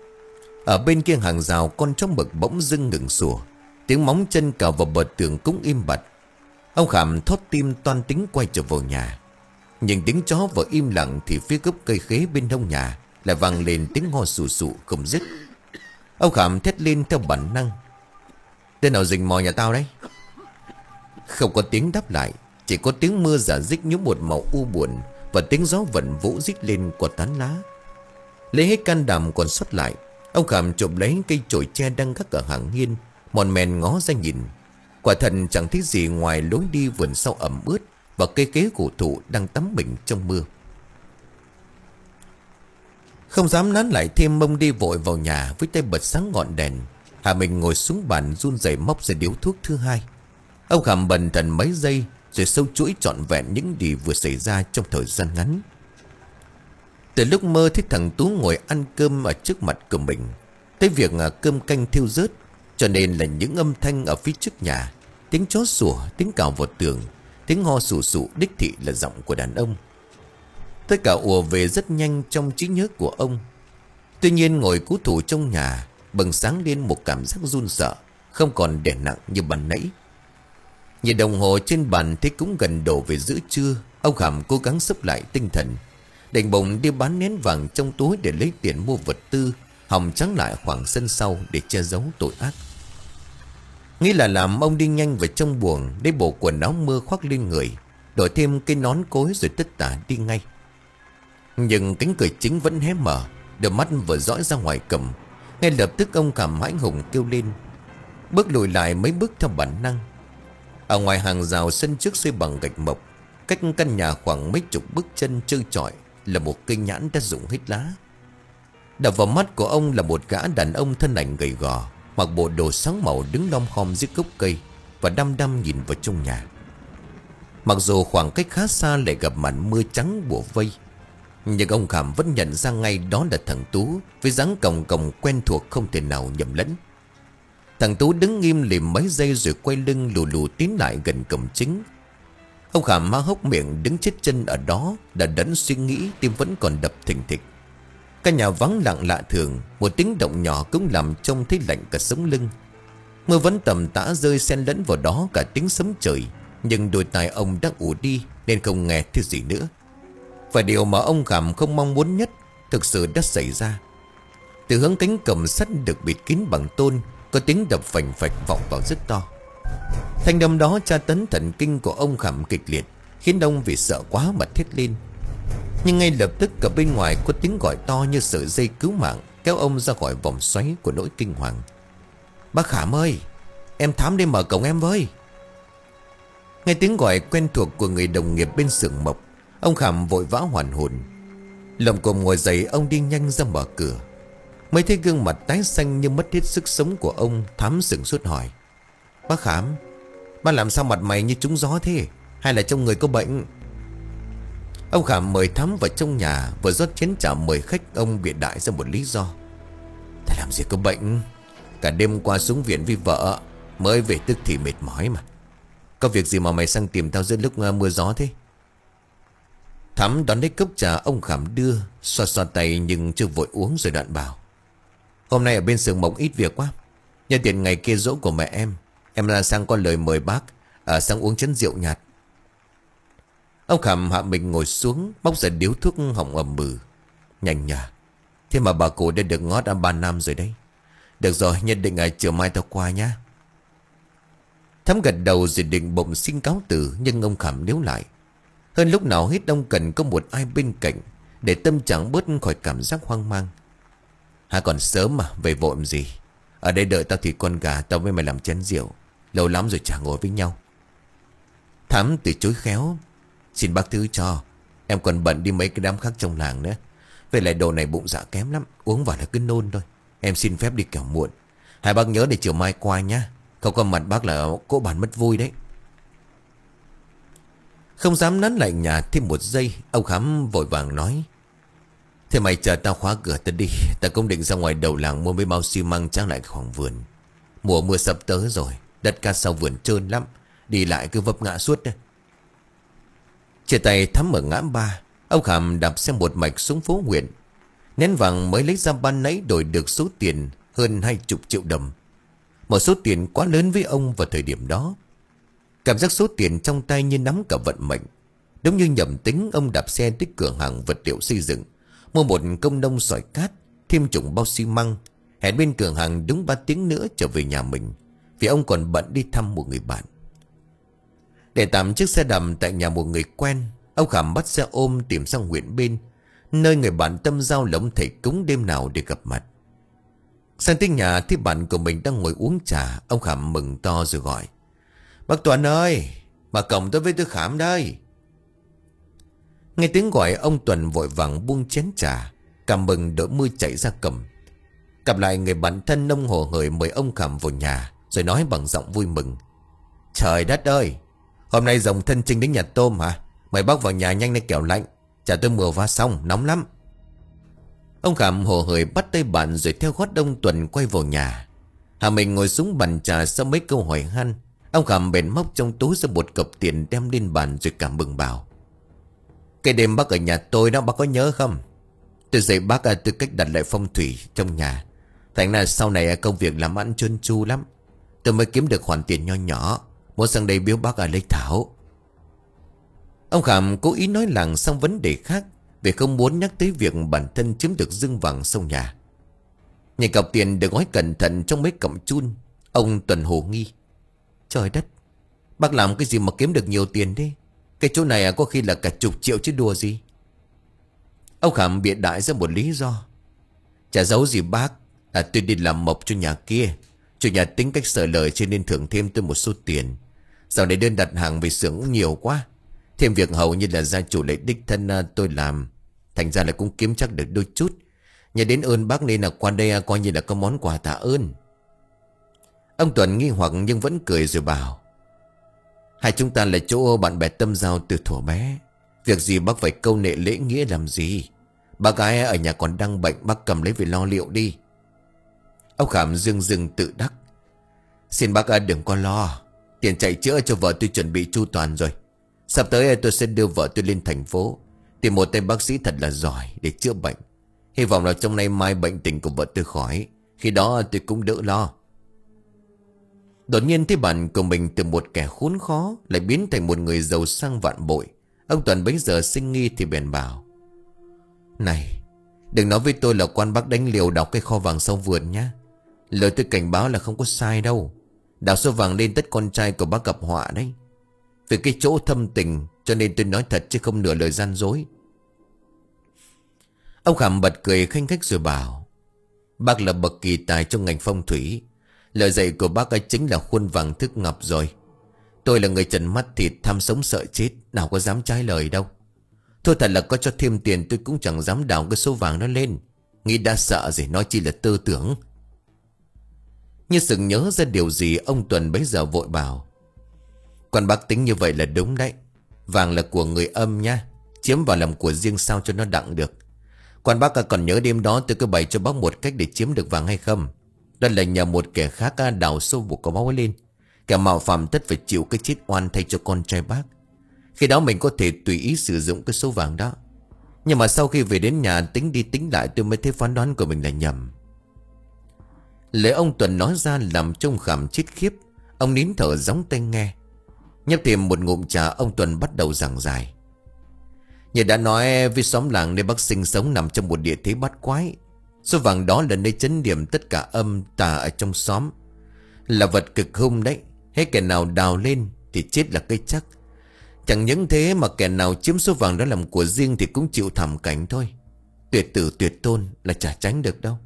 Ở bên kia hàng rào, con chó mực bỗng dưng ngừng sủa. Tiếng móng chân cào vào bờ tường cũng im bặt. Ông Khảm thót tim toan tính quay trở vào nhà. Nhưng tiếng chó vừa im lặng thì phía gốc cây khế bên hông nhà lại vang lên tiếng ho sù sụ không dứt. Ông Khảm thét lên theo bản năng: "Tên nào rình mò nhà tao đấy?" Không có tiếng đáp lại, chỉ có tiếng mưa rả rích nhúm một màu u buồn, và tiếng gió vẩn vũ rít lên qua tán lá. Lấy hết can đảm còn sót lại, ông Khảm chộp lấy cây chổi tre đang gác ở hàng hiên, mòn mèn ngó ra nhìn. Quả thật chẳng thấy gì ngoài lối đi vườn sau ẩm ướt và cây kế cổ thụ đang tắm mình trong mưa. Không dám nán lại thêm, mông đi vội vào nhà với tay bật sáng ngọn đèn. Hà mình ngồi xuống bàn run rẩy móc ra điếu thuốc thứ hai. Ông Khảm bần thần mấy giây rồi sâu chuỗi trọn vẹn những gì vừa xảy ra trong thời gian ngắn. Từ lúc mơ thấy thằng Tú ngồi ăn cơm ở trước mặt của mình, tới việc cơm canh thiêu rớt, cho nên là những âm thanh ở phía trước nhà, tiếng chó sủa, tiếng cào vào tường, tiếng ho sù sụ đích thị là giọng của đàn ông. Tất cả ùa về rất nhanh trong trí nhớ của ông. Tuy nhiên ngồi cố thủ trong nhà bừng sáng lên một cảm giác run sợ, không còn đè nặng như ban nãy. Nhìn đồng hồ trên bàn thấy cũng gần đổ về giữa trưa. Ông Khảm cố gắng xốc lại tinh thần, định bụng đi bán nén vàng trong túi để lấy tiền mua vật tư, hòng trắng lại khoảng sân sau để che giấu tội ác. Nghĩ là làm, ông đi nhanh vào trong buồng, lấy bộ quần áo mưa khoác lên người, đổi thêm cái nón cối rồi tất tả đi ngay. Nhưng cánh cửa chính vẫn hé mở, đôi mắt vừa dõi ra ngoài cầm. Ngay lập tức ông Khảm hãi hùng kêu lên, bước lùi lại mấy bước theo bản năng. Ở ngoài hàng rào sân trước xây bằng gạch mộc, cách căn nhà khoảng mấy chục bước chân trơ trọi, là một cây nhãn đã rụng hết lá. Đập vào mắt của ông là một gã đàn ông thân ảnh gầy gò, mặc bộ đồ sáng màu, đứng lom khom dưới gốc cây và đăm đăm nhìn vào trong nhà. Mặc dù khoảng cách khá xa lại gặp màn mưa trắng bủa vây, nhưng ông Khảm vẫn nhận ra ngay đó là thằng Tú, với dáng còng còng quen thuộc không thể nào nhầm lẫn. Thằng Tú đứng nghiêm lìm mấy giây rồi quay lưng lù lù tiến lại gần cổng chính. Ông Khảm há hốc miệng đứng chết chân ở đó, đã đẫn suy nghĩ, tim vẫn còn đập thình thịch. Căn nhà vắng lặng lạ thường, một tiếng động nhỏ cũng làm trông thấy lạnh cả sống lưng. Mưa vẫn tầm tã rơi xen lẫn vào đó cả tiếng sấm trời, nhưng đôi tai ông đã ù đi nên không nghe thứ gì nữa. Và điều mà ông Khảm không mong muốn nhất thực sự đã xảy ra. Từ hướng cánh cổng sắt được bịt kín bằng tôn, có tiếng đập phành phạch vọng vào rất to. Thanh âm đó tra tấn thần kinh của ông Khảm kịch liệt, khiến ông vì sợ quá mà thét lên. Nhưng ngay lập tức cả bên ngoài có tiếng gọi to như sợi dây cứu mạng, kéo ông ra khỏi vòng xoáy của nỗi kinh hoàng. "Bác Khảm ơi, em Thám đi mở cổng em với." Nghe tiếng gọi quen thuộc của người đồng nghiệp bên xưởng mộc, ông Khảm vội vã hoàn hồn. Lồm cồm ngồi dậy, ông đi nhanh ra mở cửa. Mới thấy gương mặt tái xanh như mất hết sức sống của ông, Thám sửng sốt hỏi: "Bác Khảm, bác làm sao mặt mày như trúng gió thế? Hay là trong người có bệnh?" Ông Khảm mời Thám vào trong nhà, vừa rót chén trà mời khách, ông bịa đại ra một lý do: "Thầy làm gì có bệnh, cả đêm qua xuống viện với vợ, mới về tức thì mệt mỏi mà. Có việc gì mà mày sang tìm tao giữa lúc uh, mưa gió thế? Thắm đón lấy cốc trà ông Khảm đưa, xoa xoa tay nhưng chưa vội uống rồi đoạn bảo. Hôm nay ở bên xưởng mộc ít việc quá. Nhân tiện ngày kia giỗ của mẹ em, em ra sang có lời mời bác à, sang uống chén rượu nhạt. Ông Khảm hạ mình ngồi xuống, bóc ra điếu thuốc họng ầm bừ. Nhanh nhở. Thế mà bà cụ đã được ngót đã ba năm rồi đấy. Được rồi, nhất định ngày chiều mai tao qua nhá. Thắm gật đầu rồi định bụng xin cáo từ, nhưng ông Khảm níu lại. Hơn lúc nào hết ông cần có một ai bên cạnh, để tâm trạng bớt khỏi cảm giác hoang mang. Hả, còn sớm mà, về vội làm gì? Ở đây đợi tao thì con gà, tao với mày làm chén rượu. Lâu lắm rồi chả ngồi với nhau. Thắm từ chối khéo. Xin bác thứ cho, em còn bận đi mấy cái đám khác trong làng nữa. Về lại đồ này bụng dạ kém lắm, uống vào là cứ nôn thôi. Em xin phép đi kẻo muộn. Hai bác nhớ để chiều mai qua nhá. Không có mặt bác là cỗ bản mất vui đấy. Không dám nán lại nhà thêm một giây, ông Khám vội vàng nói. Thế mày chờ tao khóa cửa tao đi. Tao cũng định ra ngoài đầu làng mua mấy bao xi măng trang lại khoảng vườn. Mùa mưa sắp tới rồi, đất cát sau vườn trơn lắm, đi lại cứ vấp ngã suốt đấy. Chia tay Thắm ở ngã ba, ông Khảm đạp xe một mạch xuống phố huyện. Nén vàng mới lấy ra ban nãy đổi được số tiền hơn hai chục triệu đồng. Một số tiền quá lớn với ông vào thời điểm đó. Cảm giác số tiền trong tay như nắm cả vận mệnh. Đúng như nhầm tính, ông đạp xe tới cửa hàng vật liệu xây dựng, mua một công nông sỏi cát, thêm chục bao xi măng, hẹn bên cửa hàng đúng ba tiếng nữa trở về nhà mình, vì ông còn bận đi thăm một người bạn. Để tạm chiếc xe đạp tại nhà một người quen, ông Khảm bắt xe ôm tìm sang huyện bên, nơi người bạn tâm giao là ông thầy cúng đêm nào để gặp mặt. Sang tới nhà thì bạn của mình đang ngồi uống trà, ông Khảm mừng to rồi gọi. Bác Tuấn ơi, bà cổng tôi với tôi Khảm đây. Nghe tiếng gọi, ông Tuấn vội vàng buông chén trà, cảm mừng đỡ mưa chạy ra cầm. Gặp lại người bạn thân, ông hồ hởi mời ông Khảm vào nhà, rồi nói bằng giọng vui mừng. Trời đất ơi, hôm nay dòng thân chinh đến nhà tôm hả? Mời bác vào nhà nhanh lên kẻo lạnh. Chả tôi mưa va xong, nóng lắm. Ông Khảm hồ hởi bắt tay bạn rồi theo gót ông Tuấn quay vào nhà. Hà mình ngồi xuống bàn trà sau mấy câu hỏi han. Ông Khảm bèn móc trong túi ra một cặp tiền đem lên bàn rồi cảm mừng bảo. Cái đêm bác ở nhà tôi đó, bác có nhớ không? Tôi dạy bác tư cách đặt lại phong thủy trong nhà. Thành ra sau này công việc làm ăn trơn tru lắm. Tôi mới kiếm được khoản tiền nho nhỏ, muốn sang đây biếu bác ở lấy thảo. Ông Khảm cố ý nói làng sang vấn đề khác, vì không muốn nhắc tới việc bản thân chiếm được dương vàng sau nhà. Nhìn cọc tiền được gói cẩn thận trong mấy cọng chun, ông Tuần hồ nghi. Trời đất, bác làm cái gì mà kiếm được nhiều tiền thế? Cái chỗ này có khi là cả chục triệu chứ đùa gì. Ông Khảm bịa đại ra một lý do. Chả giấu gì bác, là tôi đi làm mộc cho nhà kia. Chủ nhà tính cách sợ lời cho nên thưởng thêm tôi một số tiền. Dạo này đơn đặt hàng về xưởng cũng nhiều quá. Thêm việc hầu như là gia chủ lại đích thân tôi làm, thành ra là cũng kiếm chắc được đôi chút. Nhờ đến ơn bác nên là qua đây coi như là có món quà tạ ơn. Ông Tuấn nghi hoặc nhưng vẫn cười rồi bảo. Hai chúng ta là chỗ bạn bè tâm giao từ thuở bé. Việc gì bác phải câu nệ lễ nghĩa làm gì? Bác gái ở nhà còn đang bệnh, bác cầm lấy về lo liệu đi. Ông Khảm dương dương tự đắc. Xin bác đừng có lo, tiền chạy chữa cho vợ tôi chuẩn bị chu toàn rồi. Sắp tới tôi sẽ đưa vợ tôi lên thành phố, tìm một tay bác sĩ thật là giỏi để chữa bệnh. Hy vọng là trong nay mai bệnh tình của vợ tôi khỏi, khi đó tôi cũng đỡ lo. Đột nhiên thấy bạn của mình từ một kẻ khốn khó lại biến thành một người giàu sang vạn bội. Ông Tuấn bấy giờ sinh nghi thì bèn bảo. Này, đừng nói với tôi là quan bác đánh liều đọc cái kho vàng sau vườn nhá. Lời tôi cảnh báo là không có sai đâu. Đào số vàng lên tất con trai của bác gặp họa đấy. Vì cái chỗ thâm tình cho nên tôi nói thật chứ không nửa lời gian dối. Ông Khảm bật cười khanh khách rồi bảo. Bác là bậc kỳ tài trong ngành phong thủy. Lời dạy của bác ấy chính là khuôn vàng thức ngọc rồi. Tôi là người trần mắt thịt, tham sống sợ chết, nào có dám trái lời đâu. Thôi thật là có cho thêm tiền tôi cũng chẳng dám đào cái số vàng nó lên. Nghĩ đã sợ rồi nói chi là tư tưởng. Như sự nhớ ra điều gì, ông Tuần bấy giờ vội bảo. Còn bác tính như vậy là đúng đấy. Vàng là của người âm nha, chiếm vào làm của riêng sao cho nó đặng được. Còn bác còn nhớ đêm đó tôi cứ bày cho bác một cách để chiếm được vàng hay không? Đó là nhờ một kẻ khác đào sâu vụ có máu lên. Kẻ mạo phạm tất phải chịu cái chết oan thay cho con trai bác. Khi đó mình có thể tùy ý sử dụng cái số vàng đó. Nhưng mà sau khi về đến nhà tính đi tính lại, tôi mới thấy phán đoán của mình là nhầm. Lời ông Tuần nói ra làm trông Khảm chết khiếp. Ông nín thở gióng tay nghe. Nhấp thêm một ngụm trà, ông Tuần bắt đầu giảng giải. Như đã nói với xóm làng, nơi bác sinh sống nằm trong một địa thế bát quái. Số vàng đó là nơi chấn điểm tất cả âm tà ở trong xóm. Là vật cực hung đấy. Hết kẻ nào đào lên thì chết là cái chắc. Chẳng những thế mà kẻ nào chiếm số vàng đó làm của riêng thì cũng chịu thảm cảnh thôi. Tuyệt tử tuyệt tôn là chả tránh được đâu.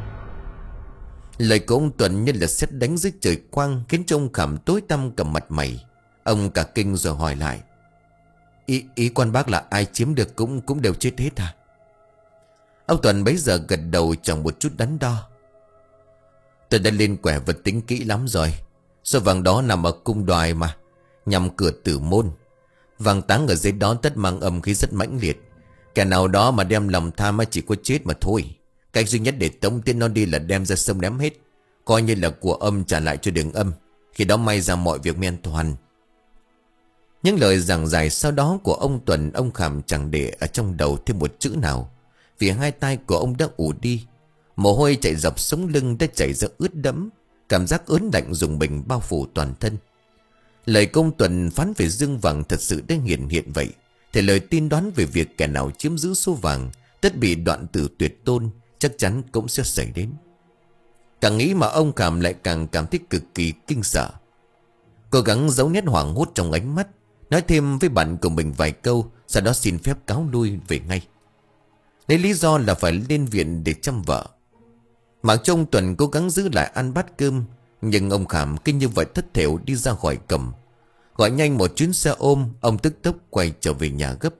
Lời của ông Tuần như là sét đánh dưới trời quang, khiến cho ông Khảm tối tăm cả mặt mày. Ông cả kinh rồi hỏi lại. Ý, ý quan bác là ai chiếm được cũng cũng đều chết hết à? Ông Tuần bấy giờ gật đầu chẳng một chút đắn đo. Tôi đã lên quẻ vật tính kỹ lắm rồi. Số vàng đó nằm ở cung đoài mà, nhằm cửa tử môn. Vàng táng ở dưới đó tất mang âm khí rất mãnh liệt. Kẻ nào đó mà đem lòng tham chỉ có chết mà thôi. Cách duy nhất để tống tiền nó đi là đem ra sông ném hết, coi như là của âm trả lại cho đường âm. Khi đó may ra mọi việc mới an toàn. Những lời giảng giải sau đó của ông Tuần, ông Khảm chẳng để ở trong đầu thêm một chữ nào. Vì hai tay của ông đã ù đi, mồ hôi chạy dọc sống lưng đã chảy ra ướt đẫm. Cảm giác ớn lạnh dùng mình bao phủ toàn thân. Lời công Tuần phán về dương vàng thật sự đã hiện hiện vậy, thì lời tin đoán về việc kẻ nào chiếm giữ số vàng tất bị đoạn tử tuyệt tôn chắc chắn cũng sẽ xảy đến. Càng nghĩ mà ông Khảm lại càng cảm thấy cực kỳ kinh sợ. Cố gắng giấu nét hoảng hốt trong ánh mắt, nói thêm với bạn của mình vài câu, sau đó xin phép cáo lui về ngay. Lấy lý do là phải lên viện để chăm vợ. Mặc cho ông Tuần cố gắng giữ lại ăn bát cơm, nhưng ông Khảm kinh như vậy thất thểu đi ra khỏi cầm. Gọi nhanh một chuyến xe ôm, ông tức tốc quay trở về nhà gấp.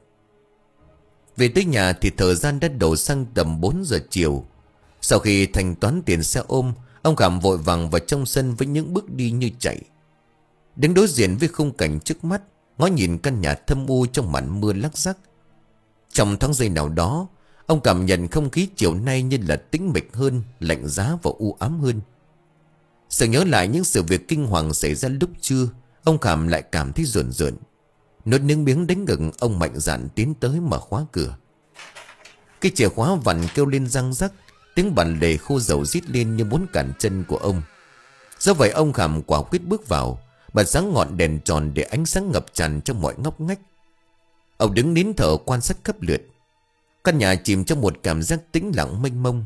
Về tới nhà thì thời gian đã đổ sang tầm bốn giờ chiều. Sau khi thanh toán tiền xe ôm, ông Khảm vội vàng vào trong sân với những bước đi như chạy. Đứng đối diện với khung cảnh trước mắt, ngó nhìn căn nhà thâm u trong màn mưa lắc rắc. Trong thoáng giây nào đó, ông cảm nhận không khí chiều nay như là tĩnh mịch hơn, lạnh giá và u ám hơn. Sự nhớ lại những sự việc kinh hoàng xảy ra lúc trưa, ông Khảm lại cảm thấy rợn rợn. Nuốt nước miếng đánh ngực, ông mạnh dạn tiến tới mở khóa cửa. Cái chìa khóa vặn kêu lên răng rắc, tiếng bản lề khô dầu rít lên như muốn cản chân của ông. Do vậy ông Khảm quả quyết bước vào, bật sáng ngọn đèn tròn để ánh sáng ngập tràn trong mọi ngóc ngách. Ông đứng nín thở quan sát khắp lượt. Căn nhà chìm trong một cảm giác tĩnh lặng mênh mông.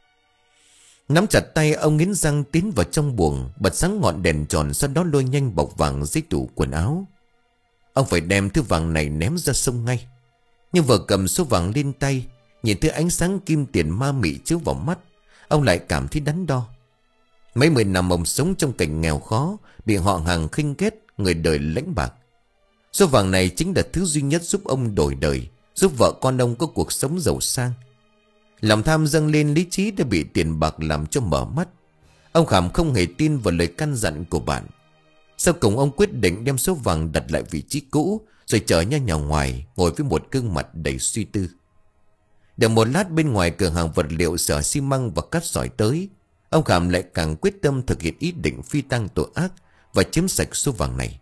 Nắm chặt tay, ông nghiến răng tiến vào trong buồng, bật sáng ngọn đèn tròn, sau đó lôi nhanh bọc vàng dưới tủ quần áo. Ông phải đem thứ vàng này ném ra sông ngay. Nhưng vừa cầm số vàng lên tay, nhìn thấy ánh sáng kim tiền ma mị chiếu vào mắt, ông lại cảm thấy đắn đo. Mấy mươi năm ông sống trong cảnh nghèo khó, bị họ hàng khinh ghét, người đời lãnh bạc. Số vàng này chính là thứ duy nhất giúp ông đổi đời, giúp vợ con ông có cuộc sống giàu sang. Lòng tham dâng lên, lý trí đã bị tiền bạc làm cho mở mắt. Ông Khảm không hề tin vào lời căn dặn của bạn. Sau cùng ông quyết định đem số vàng đặt lại vị trí cũ, rồi chở nhau nhà ngoài, ngồi với một gương mặt đầy suy tư. Được một lát, bên ngoài cửa hàng vật liệu sở xi măng và cát sỏi tới, ông Khảm lại càng quyết tâm thực hiện ý định phi tang tội ác và chiếm sạch số vàng này.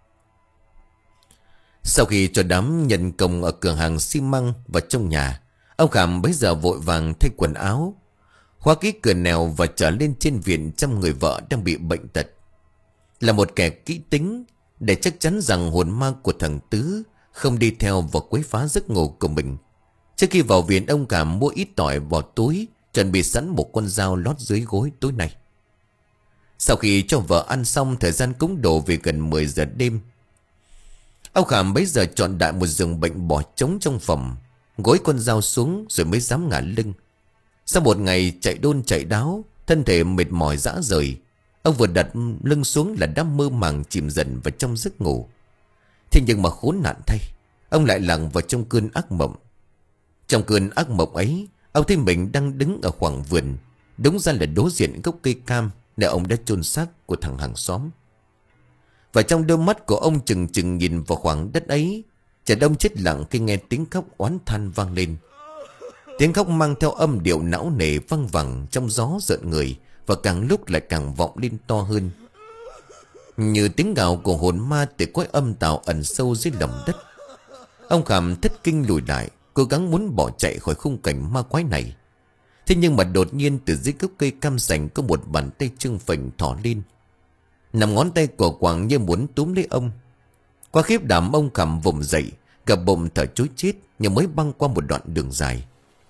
Sau khi cho đám nhân công ở cửa hàng xi măng vào trong nhà, ông Khảm bấy giờ vội vàng thay quần áo, khóa kỹ cửa nẻo và trở lên trên viện chăm người vợ đang bị bệnh tật. Là một kẻ kỹ tính, để chắc chắn rằng hồn ma của thằng Tứ không đi theo và quấy phá giấc ngủ của mình. Trước khi vào viện, ông Khảm mua ít tỏi vào túi, chuẩn bị sẵn một con dao lót dưới gối tối nay. Sau khi cho vợ ăn xong, thời gian cũng đổ về gần mười giờ đêm. Ông Khảm bấy giờ chọn đại một giường bệnh bỏ trống trong phòng, gối con dao xuống rồi mới dám ngả lưng. Sau một ngày chạy đôn chạy đáo, thân thể mệt mỏi rã rời, ông vừa đặt lưng xuống là đã mơ màng chìm dần vào trong giấc ngủ. Thế nhưng mà khốn nạn thay, ông lại lặn vào trong cơn ác mộng. Trong cơn ác mộng ấy, ông thấy mình đang đứng ở khoảng vườn, đúng ra là đối diện gốc cây cam nơi ông đã chôn xác của thằng hàng xóm. Và trong đôi mắt của ông chừng chừng nhìn vào khoảng đất ấy, chợt ông chết lặng khi nghe tiếng khóc oán than vang lên. Tiếng khóc mang theo âm điệu não nề văng vẳng trong gió rợn người, và càng lúc lại càng vọng lên to hơn. như tiếng gào của hồn ma từ cõi âm tào ẩn sâu dưới lòng đất. Ông Khảm thất kinh lùi lại, cố gắng muốn bỏ chạy khỏi khung cảnh ma quái này. Thế nhưng mà đột nhiên từ dưới gốc cây cam sành có một bàn tay trưng phình thỏ lên. Nằm ngón tay của Quảng như muốn túm lấy ông. Qua khiếp đảm ông Khảm vùng dậy, cả bụng thở trối chết như mới băng qua một đoạn đường dài.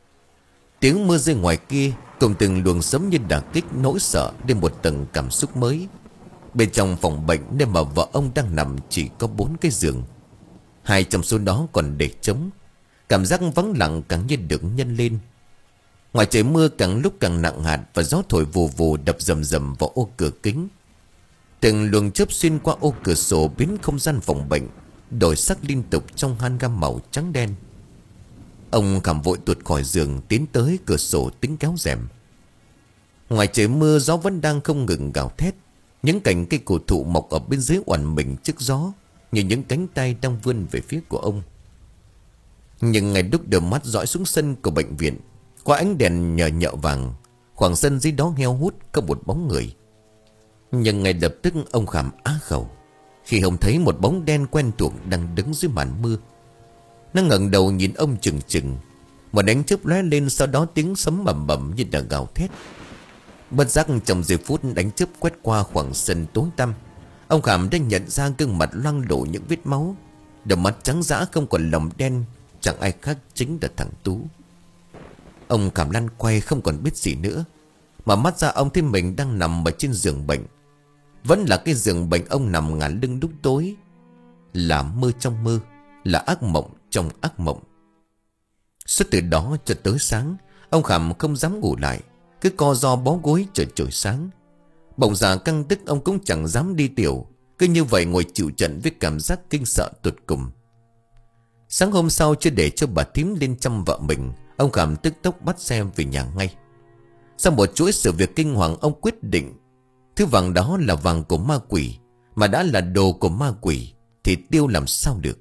Tiếng mưa rơi ngoài kia cùng từng luồng sấm như đả kích nỗi sợ lên một tầng cảm xúc mới. Bên trong phòng bệnh nơi mà vợ ông đang nằm chỉ có bốn cái giường. Hai trong số đó còn để trống. Cảm giác vắng lặng càng như được nhân lên. Ngoài trời mưa càng lúc càng nặng hạt và gió thổi vù vù đập rầm rầm vào ô cửa kính. Từng luồng chớp xuyên qua ô cửa sổ biến không gian phòng bệnh đổi sắc liên tục trong han gam màu trắng đen. Ông Khảm vội tuột khỏi giường tiến tới cửa sổ tính kéo rèm. Ngoài trời mưa gió vẫn đang không ngừng gào thét. Những cành cây cổ thụ mọc ở bên dưới oằn mình trước gió như những cánh tay đang vươn về phía của ông. Nhưng ngày đúc đưa mắt dõi xuống sân của bệnh viện, qua ánh đèn nhờ nhợ vàng, khoảng sân dưới đó heo hút có một bóng người. Nhưng ngay lập tức ông Khảm á khẩu khi ông thấy một bóng đen quen thuộc đang đứng dưới màn mưa. Nó ngẩng đầu nhìn ông chừng chừng. Một ánh chớp lóe lên, sau đó tiếng sấm bầm bầm như đang gào thét. Bất giác trong giây phút đánh chớp quét qua khoảng sân tối tăm, ông Khảm đã nhận ra gương mặt loang lổ những vết máu. Đôi mắt trắng dã không còn lòng đen, chẳng ai khác chính là thằng Tú. Ông Khảm lăn quay không còn biết gì nữa, mà mắt ra ông thấy mình đang nằm ở trên giường bệnh. Vẫn là cái giường bệnh ông nằm ngả lưng lúc tối. Là mơ trong mơ, là ác mộng trong ác mộng. Suốt từ đó cho tới sáng, ông Khảm không dám ngủ lại, cứ co ro bó gối chờ trời sáng. Bỗng già căng tức ông cũng chẳng dám đi tiểu, cứ như vậy ngồi chịu trận với cảm giác kinh sợ tột cùng. Sáng hôm sau, chưa để cho bà thím lên chăm vợ mình, ông Khảm tức tốc bắt xe về nhà ngay. Sau một chuỗi sự việc kinh hoàng, ông quyết định thứ vàng đó là vàng của ma quỷ, mà đã là đồ của ma quỷ thì tiêu làm sao được.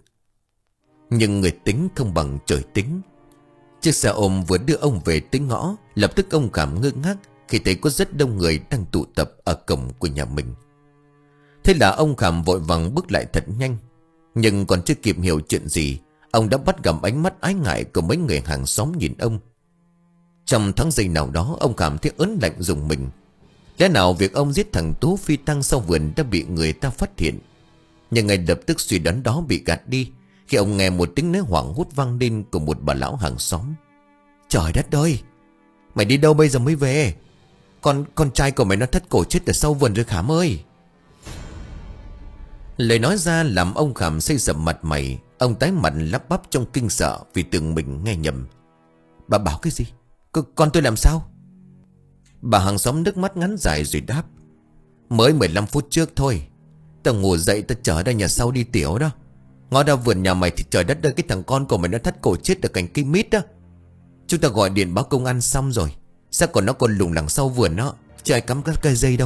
Nhưng người tính không bằng trời tính. Chiếc xe ôm vừa đưa ông về tới ngõ, lập tức ông Khảm ngơ ngác khi thấy có rất đông người đang tụ tập ở cổng của nhà mình. Thế là ông Khảm vội vàng bước lại thật nhanh. Nhưng còn chưa kịp hiểu chuyện gì, ông đã bắt gặp ánh mắt ái ngại của mấy người hàng xóm nhìn ông. Trong tháng giây nào đó, ông cảm thấy ớn lạnh rùng mình. Lẽ nào việc ông giết thằng Tú phi tăng sau vườn đã bị người ta phát hiện? Nhưng ngay lập tức suy đoán đó bị gạt đi khi ông nghe một tiếng nói hoảng hốt vang lên của một bà lão hàng xóm. Trời đất ơi, mày đi đâu bây giờ mới về? Con con trai của mày nó thất cổ chết ở sau vườn rồi Khảm ơi. Lời nói ra làm ông Khảm xây sầm mặt mày. Ông tái mặt lắp bắp trong kinh sợ vì tưởng mình nghe nhầm. Bà bảo cái gì? C con tôi làm sao? Bà hàng xóm nước mắt ngắn dài rồi đáp. Mới mười lăm phút trước thôi, tao ngủ dậy tao chở ra nhà sau đi tiểu đó. Ngó ra vườn nhà mày thì trời đất ơi, cái thằng con của mày nó thất cổ chết ở cạnh cây mít đó. Chúng ta gọi điện báo công an xong rồi, sao còn nó còn lủng lẳng sau vườn đó, chứ ai cắm các cây dây đâu.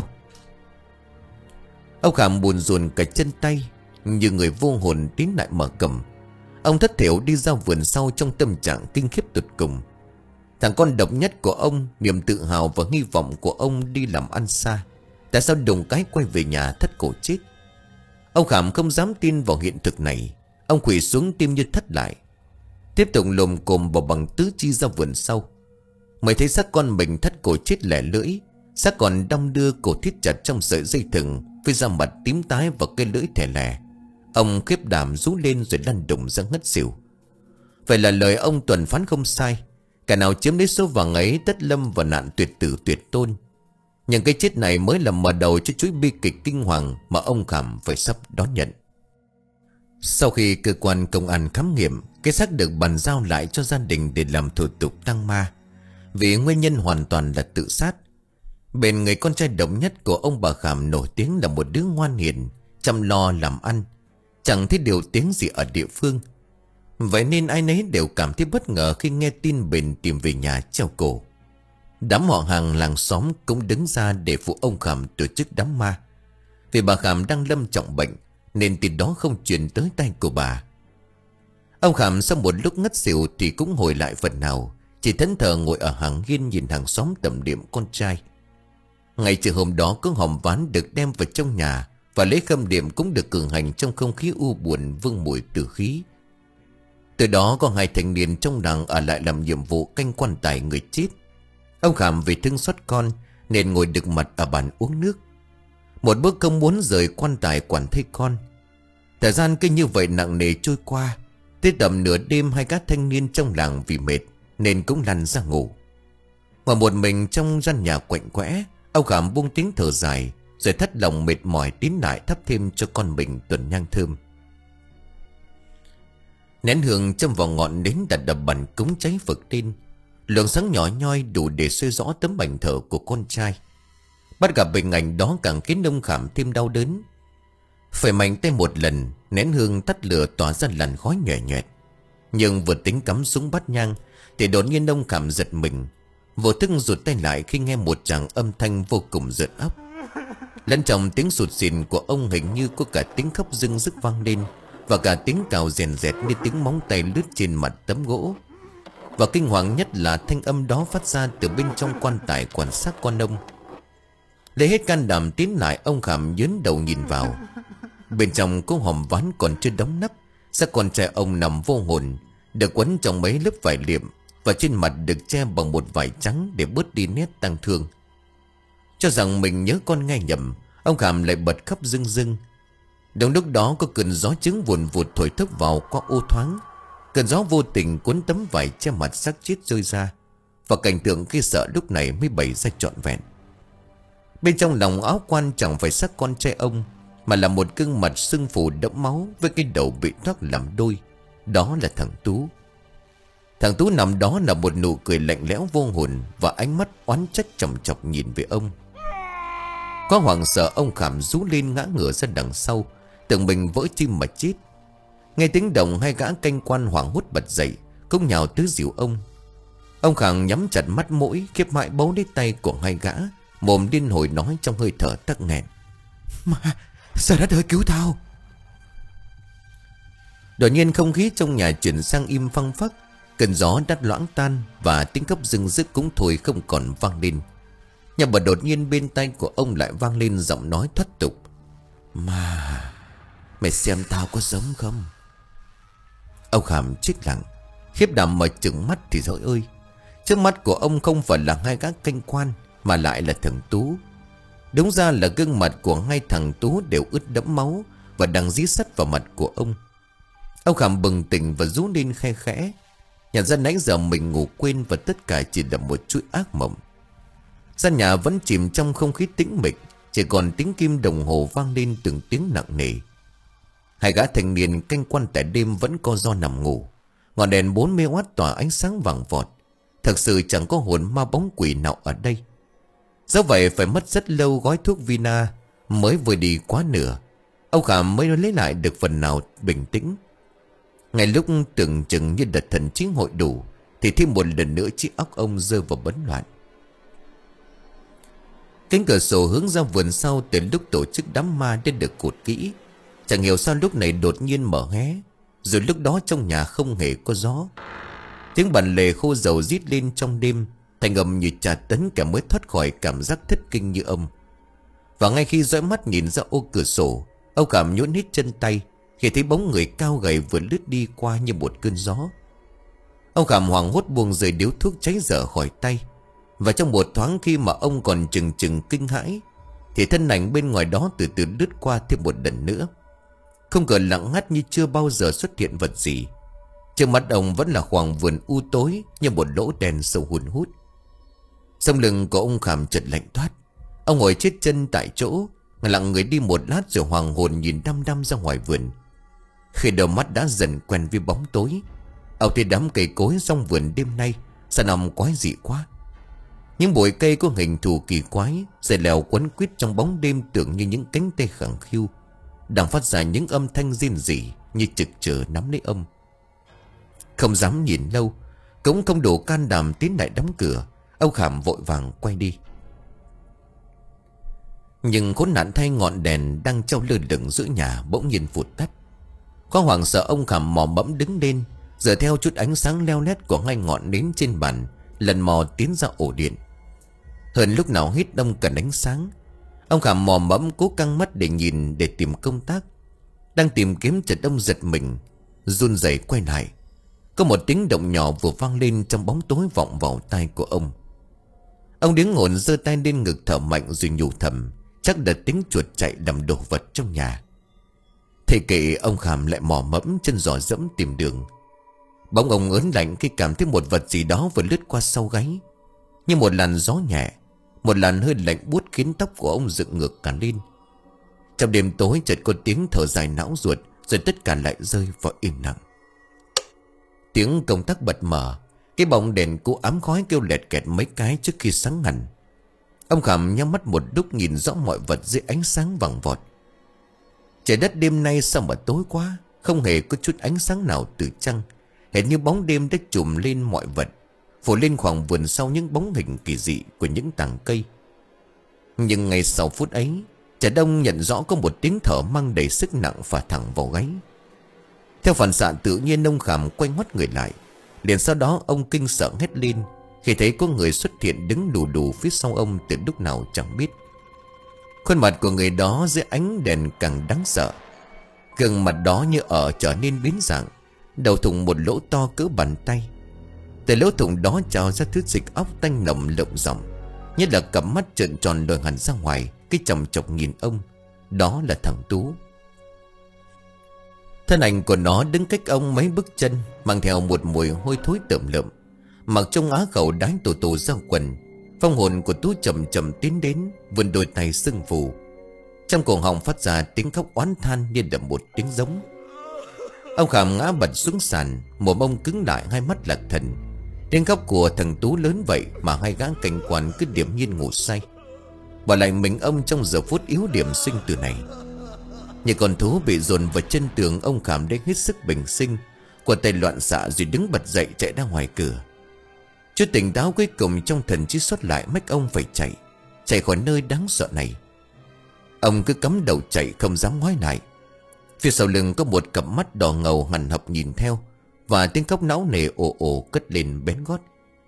Ông Khảm buồn rùn cả chân tay, như người vô hồn tiến lại mở cầm. Ông thất thểu đi ra vườn sau trong tâm trạng kinh khiếp tột cùng. Thằng con độc nhất của ông, niềm tự hào và hy vọng của ông đi làm ăn xa, tại sao đùng cái quay về nhà thất cổ chết? Ông Khảm không dám tin vào hiện thực này. Ông quỳ xuống tim như thất lại, tiếp tục lồm cồm bỏ bằng tứ chi ra vườn sau. Mới thấy xác con mình thất cổ chết lẻ lưỡi, xác còn đong đưa cổ thít chặt trong sợi dây thừng, với da mặt tím tái và cây lưỡi thẻ lẻ. Ông khiếp đảm rú lên rồi lăn đùng ra ngất xỉu. Vậy là lời ông Tuần phán không sai, cả nào chiếm lấy số vàng ấy tất lâm vào nạn tuyệt tử tuyệt tôn. Nhưng cái chết này mới là mở đầu cho chuỗi bi kịch kinh hoàng mà ông Khảm phải sắp đón nhận. Sau khi cơ quan công an khám nghiệm, cái xác được bàn giao lại cho gia đình để làm thủ tục tang ma, vì nguyên nhân hoàn toàn là tự sát. Bên người con trai độc nhất của ông bà Khảm nổi tiếng là một đứa ngoan hiền, chăm lo làm ăn, chẳng thấy điều tiếng gì ở địa phương. Vậy nên ai nấy đều cảm thấy bất ngờ khi nghe tin Bền tìm về nhà treo cổ. Đám họ hàng làng xóm cũng đứng ra để phụ ông Khảm tổ chức đám ma. Vì bà Khảm đang lâm trọng bệnh nên tin đó không truyền tới tay của bà. Ông Khảm sau một lúc ngất xỉu thì cũng hồi lại phần nào, chỉ thẫn thờ ngồi ở hàng hiên nhìn hàng xóm tẩm niệm con trai. Ngày trưa hôm đó có hòm ván được đem vào trong nhà Và lễ khâm điểm cũng được cử hành trong không khí u buồn vương mùi tử khí. Từ đó có hai thanh niên trong làng ở lại làm nhiệm vụ canh quan tài người chết. Ông Khảm vì thương xót con nên ngồi đực mặt ở bàn uống nước. Một bước không muốn rời quan tài quản thây con. Thời gian cứ như vậy nặng nề trôi qua. Tới tầm nửa đêm hai các thanh niên trong làng vì mệt nên cũng lăn ra ngủ. Ngồi một mình trong gian nhà quạnh quẽ, ông Khảm buông tiếng thở dài, rồi thất lòng mệt mỏi tín lại thắp thêm cho con mình tuần nhang thơm. Nén hương châm vào ngọn nến đặt đập bàn cúng cháy phực lên. Luồng sáng nhỏ nhoi đủ để soi rõ tấm ảnh thờ của con trai. Bắt gặp hình ảnh đó càng khiến ông Khảm thêm đau đớn. Phải mạnh tay một lần, nén hương tắt lửa tỏa ra làn khói nhòe nhòe. Nhưng vừa tính cắm súng bắt nhang thì đột nhiên ông Khảm giật mình, vô thức rụt tay lại khi nghe một tràng âm thanh vô cùng rợn óc. Lẫn trong tiếng sụt sịn của ông hình như có cả tiếng khóc rưng rức vang lên, và cả tiếng cào rèn rẹt như tiếng móng tay lướt trên mặt tấm gỗ. Và kinh hoàng nhất là thanh âm đó phát ra từ bên trong quan tài quan sát con ông. Lấy hết can đảm tiến lại, ông Khảm nhớn đầu nhìn vào. Bên trong có hòm ván còn chưa đóng nắp. Xác con trai ông nằm vô hồn, được quấn trong mấy lớp vải liệm, và trên mặt được che bằng một vải trắng để bớt đi nét tang thương. Cho rằng mình nhớ con nghe nhầm, ông Khảm lại bật khóc rưng rưng. Đúng lúc đó có cơn gió trứng vùn vụt thổi thốc vào qua ô thoáng. Cơn gió vô tình cuốn tấm vải che mặt xác chết rơi ra, và cảnh tượng khi sợ lúc này mới bày ra trọn vẹn. Bên trong lòng áo quan chẳng phải xác con trai ông, mà là một gương mặt sưng phù đẫm máu với cái đầu bị thoát làm đôi. Đó là thằng Tú. Thằng Tú nằm đó là một nụ cười lạnh lẽo vô hồn, và ánh mắt oán trách chòng chọc nhìn về ông. Có hoảng sợ, ông Khảm rú lên ngã ngửa ra đằng sau, tưởng mình vỡ tim mà chết. Nghe tiếng động, hai gã canh quan hoảng hốt bật dậy, cũng nhào tới dìu ông. Ông Khảm nhắm chặt mắt mũi, khiếp mãi bấu lấy tay của hai gã, mồm điên hồi nói trong hơi thở tắc nghẹn: "Mà, sao đất ơi, cứu tao!" Đột nhiên không khí trong nhà chuyển sang im phăng phắc. Cơn gió đắt loãng tan, và tiếng khóc rưng rức cũng thôi không còn vang lên. Nhưng mà đột nhiên bên tai của ông lại vang lên giọng nói thoát tục: "Mà, mày xem tao có giống không?" Ông Khảm chết lặng, khiếp đảm mà trừng mắt thì trời ơi, trước mắt của ông không phải là hai gã canh quan, mà lại là thằng Tú. Đúng ra là gương mặt của hai thằng Tú đều ướt đẫm máu và đang dí sắt vào mặt của ông. Ông Khảm bừng tỉnh và rú lên khe khẽ, nhận ra nãy giờ mình ngủ quên, và tất cả chỉ là một chuỗi ác mộng. Gian nhà vẫn chìm trong không khí tĩnh mịch, chỉ còn tiếng kim đồng hồ vang lên từng tiếng nặng nề. Hai gã thanh niên canh quan tại đêm vẫn co ro nằm ngủ. Ngọn đèn bốn mươi oát tỏa ánh sáng vàng vọt. Thật sự chẳng có hồn ma bóng quỷ nào ở đây. Do vậy phải mất rất lâu gói thuốc Vina mới vừa đi quá nửa, ông Khảm mới lấy lại được phần nào bình tĩnh. Ngay lúc tưởng chừng như đợt thần trí hội đủ, thì thêm một lần nữa chiếc óc ông rơi vào bấn loạn. Cánh cửa sổ hướng ra vườn sau từ lúc tổ chức đám ma đã được cột kỹ. Chẳng hiểu sao lúc này đột nhiên mở hé, rồi lúc đó trong nhà không hề có gió. Tiếng bàn lề khô dầu rít lên trong đêm, thành âm như trà tấn kẻ mới thoát khỏi cảm giác thất kinh như ông. Và ngay khi dõi mắt nhìn ra ô cửa sổ, ông Khảm nhũn hết chân tay khi thấy bóng người cao gầy vừa lướt đi qua như một cơn gió. Ông Khảm hoảng hốt buông rơi điếu thuốc cháy dở khỏi tay. Và trong một thoáng khi mà ông còn chừng chừng kinh hãi, thì thân ảnh bên ngoài đó từ từ lướt qua thêm một lần nữa. Không ngờ lặng ngắt như chưa bao giờ xuất hiện vật gì. Trước mắt ông vẫn là khoảng vườn u tối như một lỗ đèn sâu hun hút. Sống lưng của ông Khảm chợt lạnh toát. Ông ngồi chết chân tại chỗ, lặng người đi một lát rồi hoàng hồn nhìn đăm đăm ra ngoài vườn. Khi đầu mắt đã dần quen với bóng tối, ông thấy đám cây cối trong vườn đêm nay sao nằm quái dị quá. Những bụi cây có hình thù kỳ quái, dày lèo quấn quýt trong bóng đêm, tưởng như những cánh tay khẳng khiu đang phát ra những âm thanh rên rỉ như trực chờ nắm lấy ông. Không dám nhìn lâu, cũng không đủ can đảm tiến lại đóng cửa, ông Khảm vội vàng quay đi. Nhưng khốn nạn thay, ngọn đèn đang treo lơ lửng giữa nhà bỗng nhiên vụt tắt. Có hoảng sợ, ông Khảm mò mẫm đứng lên, dựa theo chút ánh sáng leo lét của hai ngọn nến trên bàn, lần mò tiến ra ổ điện. Hơn lúc nào hết ông cần ánh sáng. Ông Khảm mò mẫm cố căng mắt để nhìn, để tìm công tác. Đang tìm kiếm chợt ông giật mình, run rẩy quay lại. Có một tiếng động nhỏ vừa vang lên trong bóng tối vọng vào tai của ông. Ông điếng hồn giơ tay lên ngực thở mạnh rồi nhủ thầm, chắc là tiếng chuột chạy làm đồ vật trong nhà. Thầy kệ ông Khảm lại mò mẫm chân giò dẫm tìm đường. Bỗng ông ớn lạnh khi cảm thấy một vật gì đó vừa lướt qua sau gáy, như một làn gió nhẹ, một làn hơi lạnh buốt khiến tóc của ông dựng ngược cả lên. Trong đêm tối chợt có tiếng thở dài não ruột, rồi tất cả lại rơi vào im lặng. Tiếng công tắc bật mở, cái bóng đèn cũ ám khói kêu lẹt kẹt mấy cái trước khi sáng hẳn. Ông Khảm nhắm mắt một lúc nhìn rõ mọi vật dưới ánh sáng vàng vọt. Trời đất đêm nay sao mà tối quá, không hề có chút ánh sáng nào từ trăng. Hệt như bóng đêm đã trùm lên mọi vật, phủ lên khoảng vườn sau những bóng hình kỳ dị của những tảng cây. Nhưng ngay sau phút ấy, Trà Đông nhận rõ có một tiếng thở mang đầy sức nặng phả thẳng vào gáy. Theo phản xạ tự nhiên, ông Khảm quay ngoắt người lại. Liền sau đó ông kinh sợ hét lên khi thấy có người xuất hiện đứng đù đù phía sau ông từ lúc nào chẳng biết. Khuôn mặt của người đó dưới ánh đèn càng đáng sợ. Gương mặt đó như ở trở nên biến dạng, đầu thủng một lỗ to cỡ bàn tay. Từ lỗ thủng đó trào ra thứ dịch óc tanh nồng lợm giọng, nhất là cặp mắt trợn tròn lồi hẳn ra ngoài, cái chòng chọc nhìn ông. Đó là thằng Tú. Thân ảnh của nó đứng cách ông mấy bước chân, mang theo một mùi hôi thối tởm lợm. Mặc trong á khẩu đái tổ tổ ra quần, phong hồn của Tú chậm chậm tiến đến, vươn đôi tay sưng phù. Trong cổ họng phát ra tiếng khóc oán than như là một tiếng giống. Ông Khảm ngã bật xuống sàn, mồm ông cứng lại, hai mắt lạc thần. Tiếng khóc của thằng Tú lớn vậy mà hai gã cảnh quan cứ điềm nhiên ngủ say, bỏ lại mình ông trong giờ phút yếu điểm sinh tử này. Như con thú bị dồn vào chân tường, ông Khảm đến hết sức bình sinh, quật tay loạn xạ rồi đứng bật dậy chạy ra ngoài cửa. Chút tỉnh táo cuối cùng trong thần trí xuất lại, mách ông phải chạy, chạy khỏi nơi đáng sợ này. Ông cứ cắm đầu chạy không dám ngoái lại. Phía sau lưng có một cặp mắt đỏ ngầu hằn học nhìn theo, và tiếng khóc não nề ồ ồ cất lên bén gót.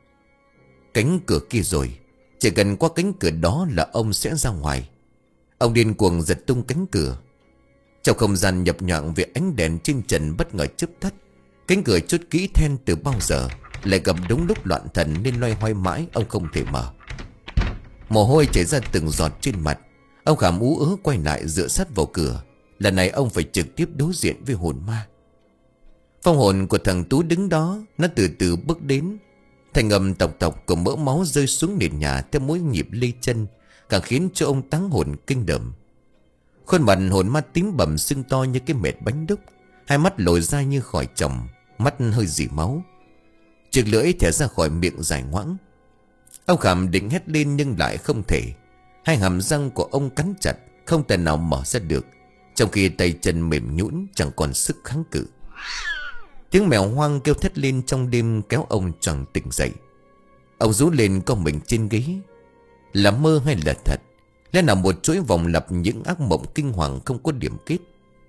Cánh cửa kia rồi, chỉ cần qua cánh cửa đó là ông sẽ ra ngoài. Ông điên cuồng giật tung cánh cửa. Trong không gian nhập nhọn vì ánh đèn trên trần bất ngờ chớp tắt, cánh cửa chốt kỹ then từ bao giờ lại gặp đúng lúc loạn thần nên loay hoay mãi ông không thể mở. Mồ hôi chảy ra từng giọt trên mặt. Ông Khảm ú ớ quay lại dựa sát vào cửa. Lần này ông phải trực tiếp đối diện với hồn ma. Phong hồn của thằng Tú đứng đó, nó từ từ bước đến. Thành âm tộc tộc của mỡ máu rơi xuống nền nhà theo mỗi nhịp lê chân, càng khiến cho ông táng hồn kinh đởm. Khuôn mặt hồn ma tím bầm sưng to như cái mệt bánh đúc, hai mắt lồi ra như khỏi chồng, mắt hơi dỉ máu, chiếc lưỡi thẻ ra khỏi miệng dài ngoãng. Ông Khảm định hét lên nhưng lại không thể. Hai hàm răng của ông cắn chặt, không thể nào mở ra được, trong khi tay chân mềm nhũn chẳng còn sức kháng cự. Tiếng mèo hoang kêu thét lên trong đêm kéo ông choàng tỉnh dậy. Ông rú lên co mình trên ghế. Là mơ hay là thật? Lẽ nào một chuỗi vòng lặp những ác mộng kinh hoàng không có điểm kết?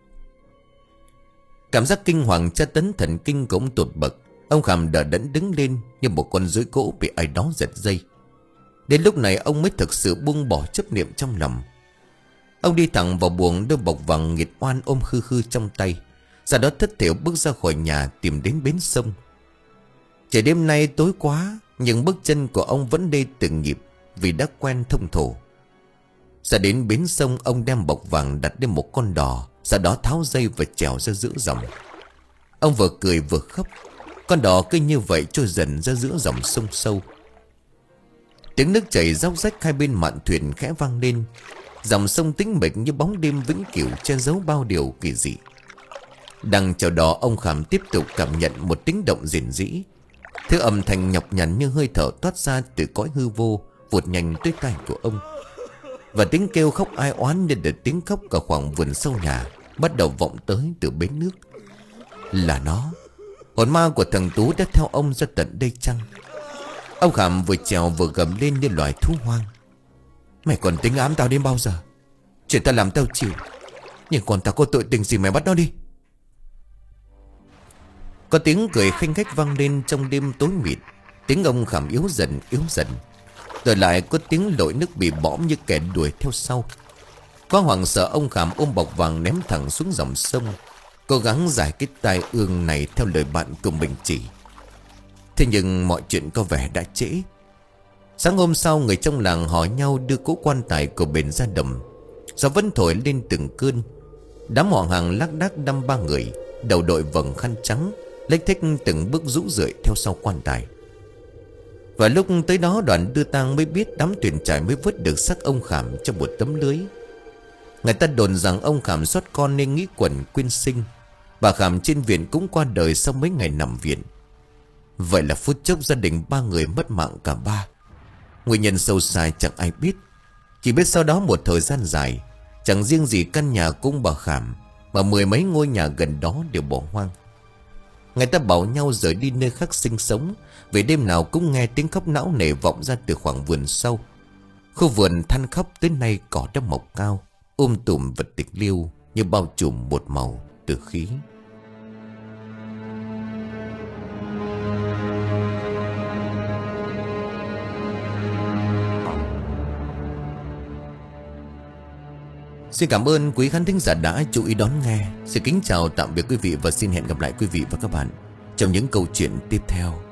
Cảm giác kinh hoàng tra tấn thần kinh của ông tột bậc. Ông Khảm đờ đẫn đứng lên như một con rối gỗ bị ai đó giật dây. Đến lúc này ông mới thực sự buông bỏ chấp niệm trong lòng. Ông đi thẳng vào buồng, đôi bọc vàng nghiệt oan ôm khư khư trong tay, sau đó thất thểu bước ra khỏi nhà tìm đến bến sông. Trời đêm nay tối quá, nhưng bước chân của ông vẫn đi từng nhịp vì đã quen thông thổ. Ra đến bến sông, ông đem bọc vàng đặt lên một con đò, sau đó tháo dây và trèo ra giữa dòng. Ông vừa cười vừa khóc. Con đò cứ như vậy trôi dần ra giữa dòng sông sâu. Tiếng nước chảy róc rách hai bên mạn thuyền khẽ vang lên. Dòng sông tĩnh mịch như bóng đêm vĩnh cửu che giấu bao điều kỳ dị. Đang chèo đò, ông Khảm tiếp tục cảm nhận một tiếng động rền rĩ. Thứ âm thanh nhọc nhằn như hơi thở toát ra từ cõi hư vô vụt nhanh tới tai của ông. Và tiếng kêu khóc ai oán như được tiếng khóc cả khoảng vườn sau nhà bắt đầu vọng tới từ bến nước. Là nó, hồn ma của thằng Tú đã theo ông ra tận đây chăng? Ông Khảm vừa trèo vừa gầm lên như loài thú hoang. Mày còn tính ám tao đến bao giờ? Chuyện ta làm tao chịu, nhưng còn tao có tội tình gì mày bắt nó đi? Có tiếng cười khanh khách vang lên trong đêm tối mịt. Tiếng ông Khảm yếu dần yếu dần. Rồi lại có tiếng lội nước bị bõm như kẻ đuổi theo sau. Quá hoảng sợ, ông Khảm ôm bọc vàng ném thẳng xuống dòng sông, cố gắng giải cái tai ương này theo lời bạn của mình chỉ. Thế nhưng mọi chuyện có vẻ đã trễ. Sáng hôm sau, người trong làng hỏi nhau đưa cố quan tài của bền ra đầm. Gió vẫn thổi lên từng cơn. Đám họ hàng lác đác đăm ba người, đầu đội vầng khăn trắng, lếch thếch từng bước rũ rượi theo sau quan tài. Và lúc tới đó, đoàn đưa tang mới biết đám thuyền trải mới vớt được xác ông Khảm trong một tấm lưới. Người ta đồn rằng ông Khảm sót con nên nghĩ quẩn quyên sinh. Bà Khảm trên viện cũng qua đời sau mấy ngày nằm viện. Vậy là phút chốc gia đình ba người mất mạng cả ba. Nguyên nhân sâu xa chẳng ai biết. Chỉ biết sau đó một thời gian dài, chẳng riêng gì căn nhà cung bà Khảm, mà mười mấy ngôi nhà gần đó đều bỏ hoang. Người ta bảo nhau rời đi nơi khác sinh sống, vì đêm nào cũng nghe tiếng khóc não nề vọng ra từ khoảng vườn sâu. Khu vườn than khóc tới nay cỏ đã mọc cao, um tùm vật tịch liêu như bao trùm một màu từ khí. Xin cảm ơn quý khán thính giả đã chú ý đón nghe. Xin kính chào tạm biệt quý vị và xin hẹn gặp lại quý vị và các bạn trong những câu chuyện tiếp theo.